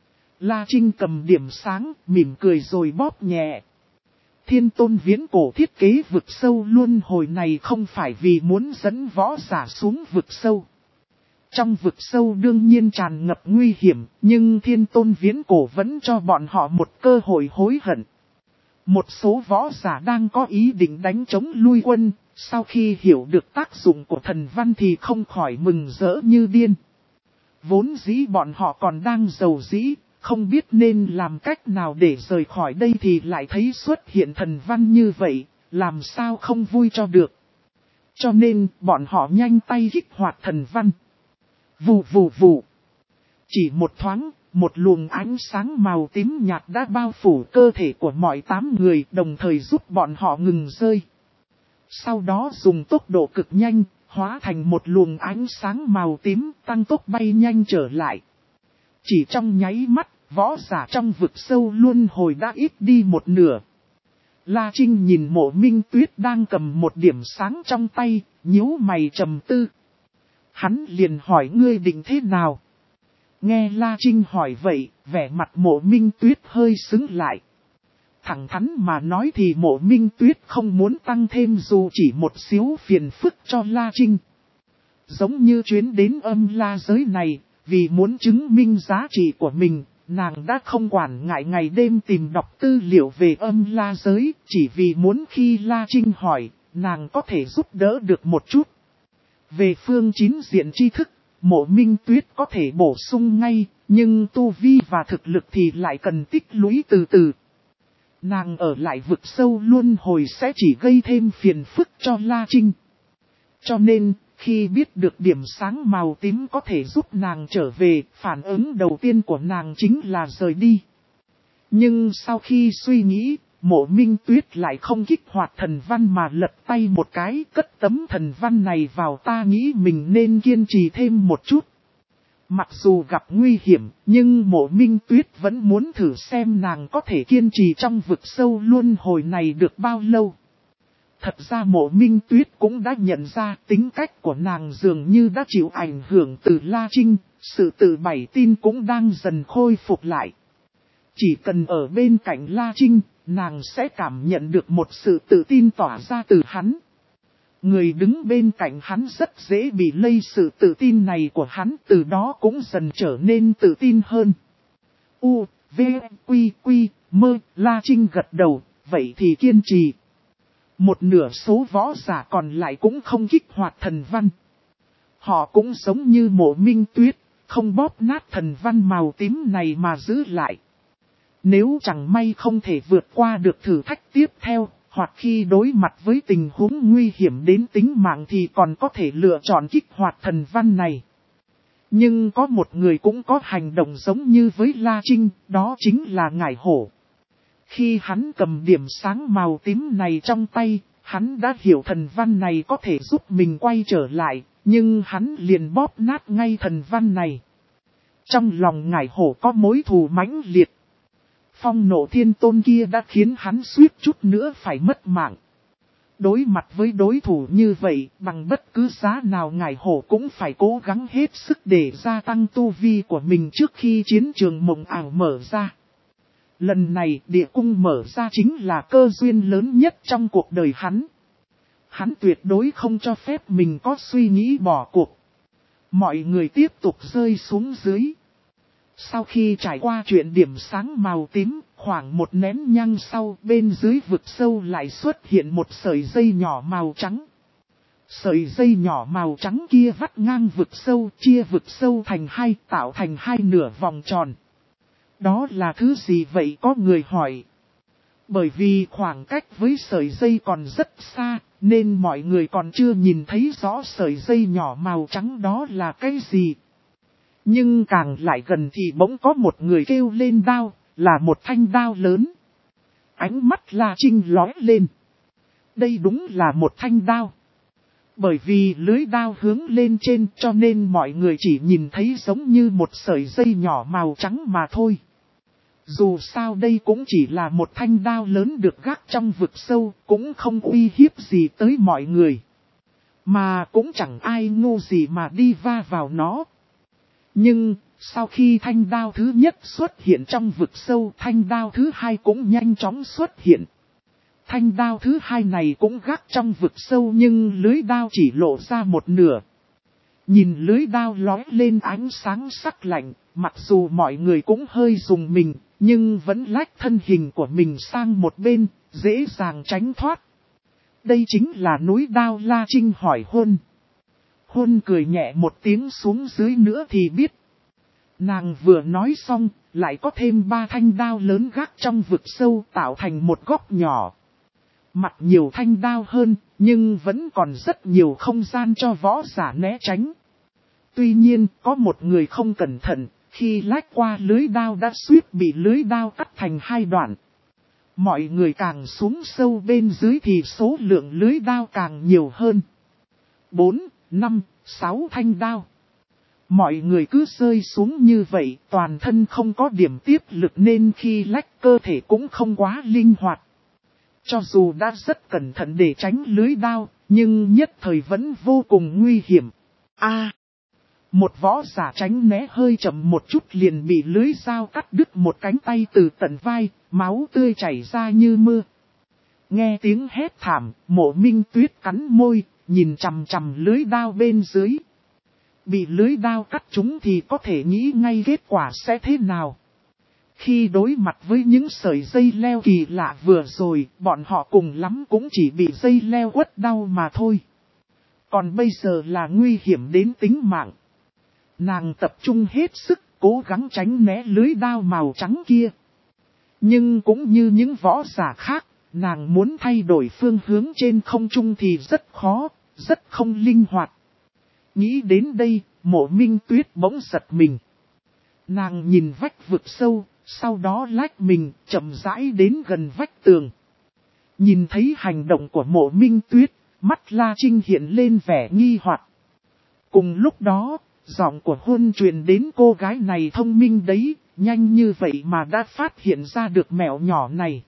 S1: La Trinh cầm điểm sáng, mỉm cười rồi bóp nhẹ. Thiên Tôn viễn cổ thiết kế vực sâu luân hồi này không phải vì muốn dẫn võ giả xuống vực sâu. Trong vực sâu đương nhiên tràn ngập nguy hiểm, nhưng Thiên Tôn viễn cổ vẫn cho bọn họ một cơ hội hối hận. Một số võ giả đang có ý định đánh chống lui quân, sau khi hiểu được tác dụng của thần văn thì không khỏi mừng rỡ như điên. Vốn dĩ bọn họ còn đang giàu dĩ, không biết nên làm cách nào để rời khỏi đây thì lại thấy xuất hiện thần văn như vậy, làm sao không vui cho được. Cho nên bọn họ nhanh tay kích hoạt thần văn. Vù vù vù. Chỉ một thoáng, một luồng ánh sáng màu tím nhạt đã bao phủ cơ thể của mọi tám người đồng thời giúp bọn họ ngừng rơi. Sau đó dùng tốc độ cực nhanh, hóa thành một luồng ánh sáng màu tím tăng tốc bay nhanh trở lại. Chỉ trong nháy mắt, võ giả trong vực sâu luân hồi đã ít đi một nửa. La Trinh nhìn Mộ Minh Tuyết đang cầm một điểm sáng trong tay, nhíu mày trầm tư. Hắn liền hỏi ngươi định thế nào? Nghe La Trinh hỏi vậy, vẻ mặt Mộ Minh Tuyết hơi sững lại. Thẳng thắn mà nói thì Mộ Minh Tuyết không muốn tăng thêm dù chỉ một xíu phiền phức cho La Trinh. Giống như chuyến đến âm la giới này, vì muốn chứng minh giá trị của mình, nàng đã không quản ngại ngày đêm tìm đọc tư liệu về âm la giới, chỉ vì muốn khi La Trinh hỏi, nàng có thể giúp đỡ được một chút. Về phương chín diện tri thức, Mộ Minh Tuyết có thể bổ sung ngay, nhưng tu vi và thực lực thì lại cần tích lũy từ từ. Nàng ở lại vực sâu luân hồi sẽ chỉ gây thêm phiền phức cho La Trinh. Cho nên, khi biết được điểm sáng màu tím có thể giúp nàng trở về, phản ứng đầu tiên của nàng chính là rời đi. Nhưng sau khi suy nghĩ, Mộ Minh Tuyết lại không kích hoạt thần văn mà lật tay một cái cất tấm thần văn này vào. Ta nghĩ mình nên kiên trì thêm một chút. Mặc dù gặp nguy hiểm, nhưng Mộ Minh Tuyết vẫn muốn thử xem nàng có thể kiên trì trong vực sâu luân hồi này được bao lâu. Thật ra Mộ Minh Tuyết cũng đã nhận ra tính cách của nàng dường như đã chịu ảnh hưởng từ La Trinh, sự tự bảy tin cũng đang dần khôi phục lại. Chỉ cần ở bên cạnh La Trinh, nàng sẽ cảm nhận được một sự tự tin tỏa ra từ hắn. Người đứng bên cạnh hắn rất dễ bị lây sự tự tin này của hắn, từ đó cũng dần trở nên tự tin hơn. U, V, Quy, Quy, Mơ, La Trinh gật đầu, vậy thì kiên trì. Một nửa số võ giả còn lại cũng không kích hoạt thần văn. Họ cũng giống như Mộ Minh Tuyết, không bóp nát thần văn màu tím này mà giữ lại. Nếu chẳng may không thể vượt qua được thử thách tiếp theo, hoặc khi đối mặt với tình huống nguy hiểm đến tính mạng thì còn có thể lựa chọn kích hoạt thần văn này. Nhưng có một người cũng có hành động giống như với La Trinh, đó chính là Ngải Hổ. Khi hắn cầm điểm sáng màu tím này trong tay, hắn đã hiểu thần văn này có thể giúp mình quay trở lại, nhưng hắn liền bóp nát ngay thần văn này. Trong lòng Ngải Hổ có mối thù mãnh liệt. Phong Nộ Thiên Tôn kia đã khiến hắn suýt chút nữa phải mất mạng. Đối mặt với đối thủ như vậy, bằng bất cứ giá nào Ngải Hổ cũng phải cố gắng hết sức để gia tăng tu vi của mình trước khi chiến trường mộng ảo mở ra. Lần này địa cung mở ra chính là cơ duyên lớn nhất trong cuộc đời hắn. Hắn tuyệt đối không cho phép mình có suy nghĩ bỏ cuộc. Mọi người tiếp tục rơi xuống dưới. Sau khi trải qua chuyện điểm sáng màu tím, khoảng một nén nhang sau, bên dưới vực sâu lại xuất hiện một sợi dây nhỏ màu trắng. Sợi dây nhỏ màu trắng kia vắt ngang vực sâu, chia vực sâu thành hai, tạo thành hai nửa vòng tròn. Đó là thứ gì vậy, có người hỏi. Bởi vì khoảng cách với sợi dây còn rất xa, nên mọi người còn chưa nhìn thấy rõ sợi dây nhỏ màu trắng đó là cái gì. Nhưng càng lại gần thì bỗng có một người kêu lên đao, là một thanh đao lớn. Ánh mắt La Trinh lóe lên. Đây đúng là một thanh đao. Bởi vì lưới đao hướng lên trên cho nên mọi người chỉ nhìn thấy giống như một sợi dây nhỏ màu trắng mà thôi. Dù sao đây cũng chỉ là một thanh đao lớn được gác trong vực sâu, cũng không uy hiếp gì tới mọi người. Mà cũng chẳng ai ngu gì mà đi va vào nó. Nhưng, sau khi thanh đao thứ nhất xuất hiện trong vực sâu, thanh đao thứ hai cũng nhanh chóng xuất hiện. Thanh đao thứ hai này cũng gác trong vực sâu nhưng lưới đao chỉ lộ ra một nửa. Nhìn lưới đao lóe lên ánh sáng sắc lạnh, mặc dù mọi người cũng hơi rùng mình, nhưng vẫn lách thân hình của mình sang một bên, dễ dàng tránh thoát. Đây chính là núi đao. La Trinh hỏi Huân. Huân cười nhẹ một tiếng, xuống dưới nữa thì biết. Nàng vừa nói xong, lại có thêm ba thanh đao lớn gác trong vực sâu tạo thành một góc nhỏ. Mặt nhiều thanh đao hơn, nhưng vẫn còn rất nhiều không gian cho võ giả né tránh. Tuy nhiên, có một người không cẩn thận, khi lách qua lưới đao đã suýt bị lưới đao cắt thành hai đoạn. Mọi người càng xuống sâu bên dưới thì số lượng lưới đao càng nhiều hơn. Bốn, năm, sáu thanh đao. Mọi người cứ rơi xuống như vậy, toàn thân không có điểm tiếp lực nên khi lách cơ thể cũng không quá linh hoạt. Cho dù đã rất cẩn thận để tránh lưới đao, nhưng nhất thời vẫn vô cùng nguy hiểm. A, à, một võ giả tránh né hơi chậm một chút liền bị lưới dao cắt đứt một cánh tay từ tận vai, máu tươi chảy ra như mưa. Nghe tiếng hét thảm, Mộ Minh Tuyết cắn môi, nhìn chằm chằm lưới đao bên dưới. Bị lưới đao cắt trúng thì có thể nghĩ ngay kết quả sẽ thế nào. Khi đối mặt với những sợi dây leo kỳ lạ vừa rồi, bọn họ cùng lắm cũng chỉ bị dây leo quất đau mà thôi. Còn bây giờ là nguy hiểm đến tính mạng. Nàng tập trung hết sức, cố gắng tránh né lưới đao màu trắng kia. Nhưng cũng như những võ giả khác, nàng muốn thay đổi phương hướng trên không trung thì rất khó, rất không linh hoạt. Nghĩ đến đây, Mộ Minh Tuyết bỗng giật mình. Nàng nhìn vách vực sâu, sau đó lách mình chậm rãi đến gần vách tường. Nhìn thấy hành động của Mộ Minh Tuyết, mắt La Trinh hiện lên vẻ nghi hoặc. Cùng lúc đó, giọng của Huân truyền đến, cô gái này thông minh đấy, nhanh như vậy mà đã phát hiện ra được mẹo nhỏ này.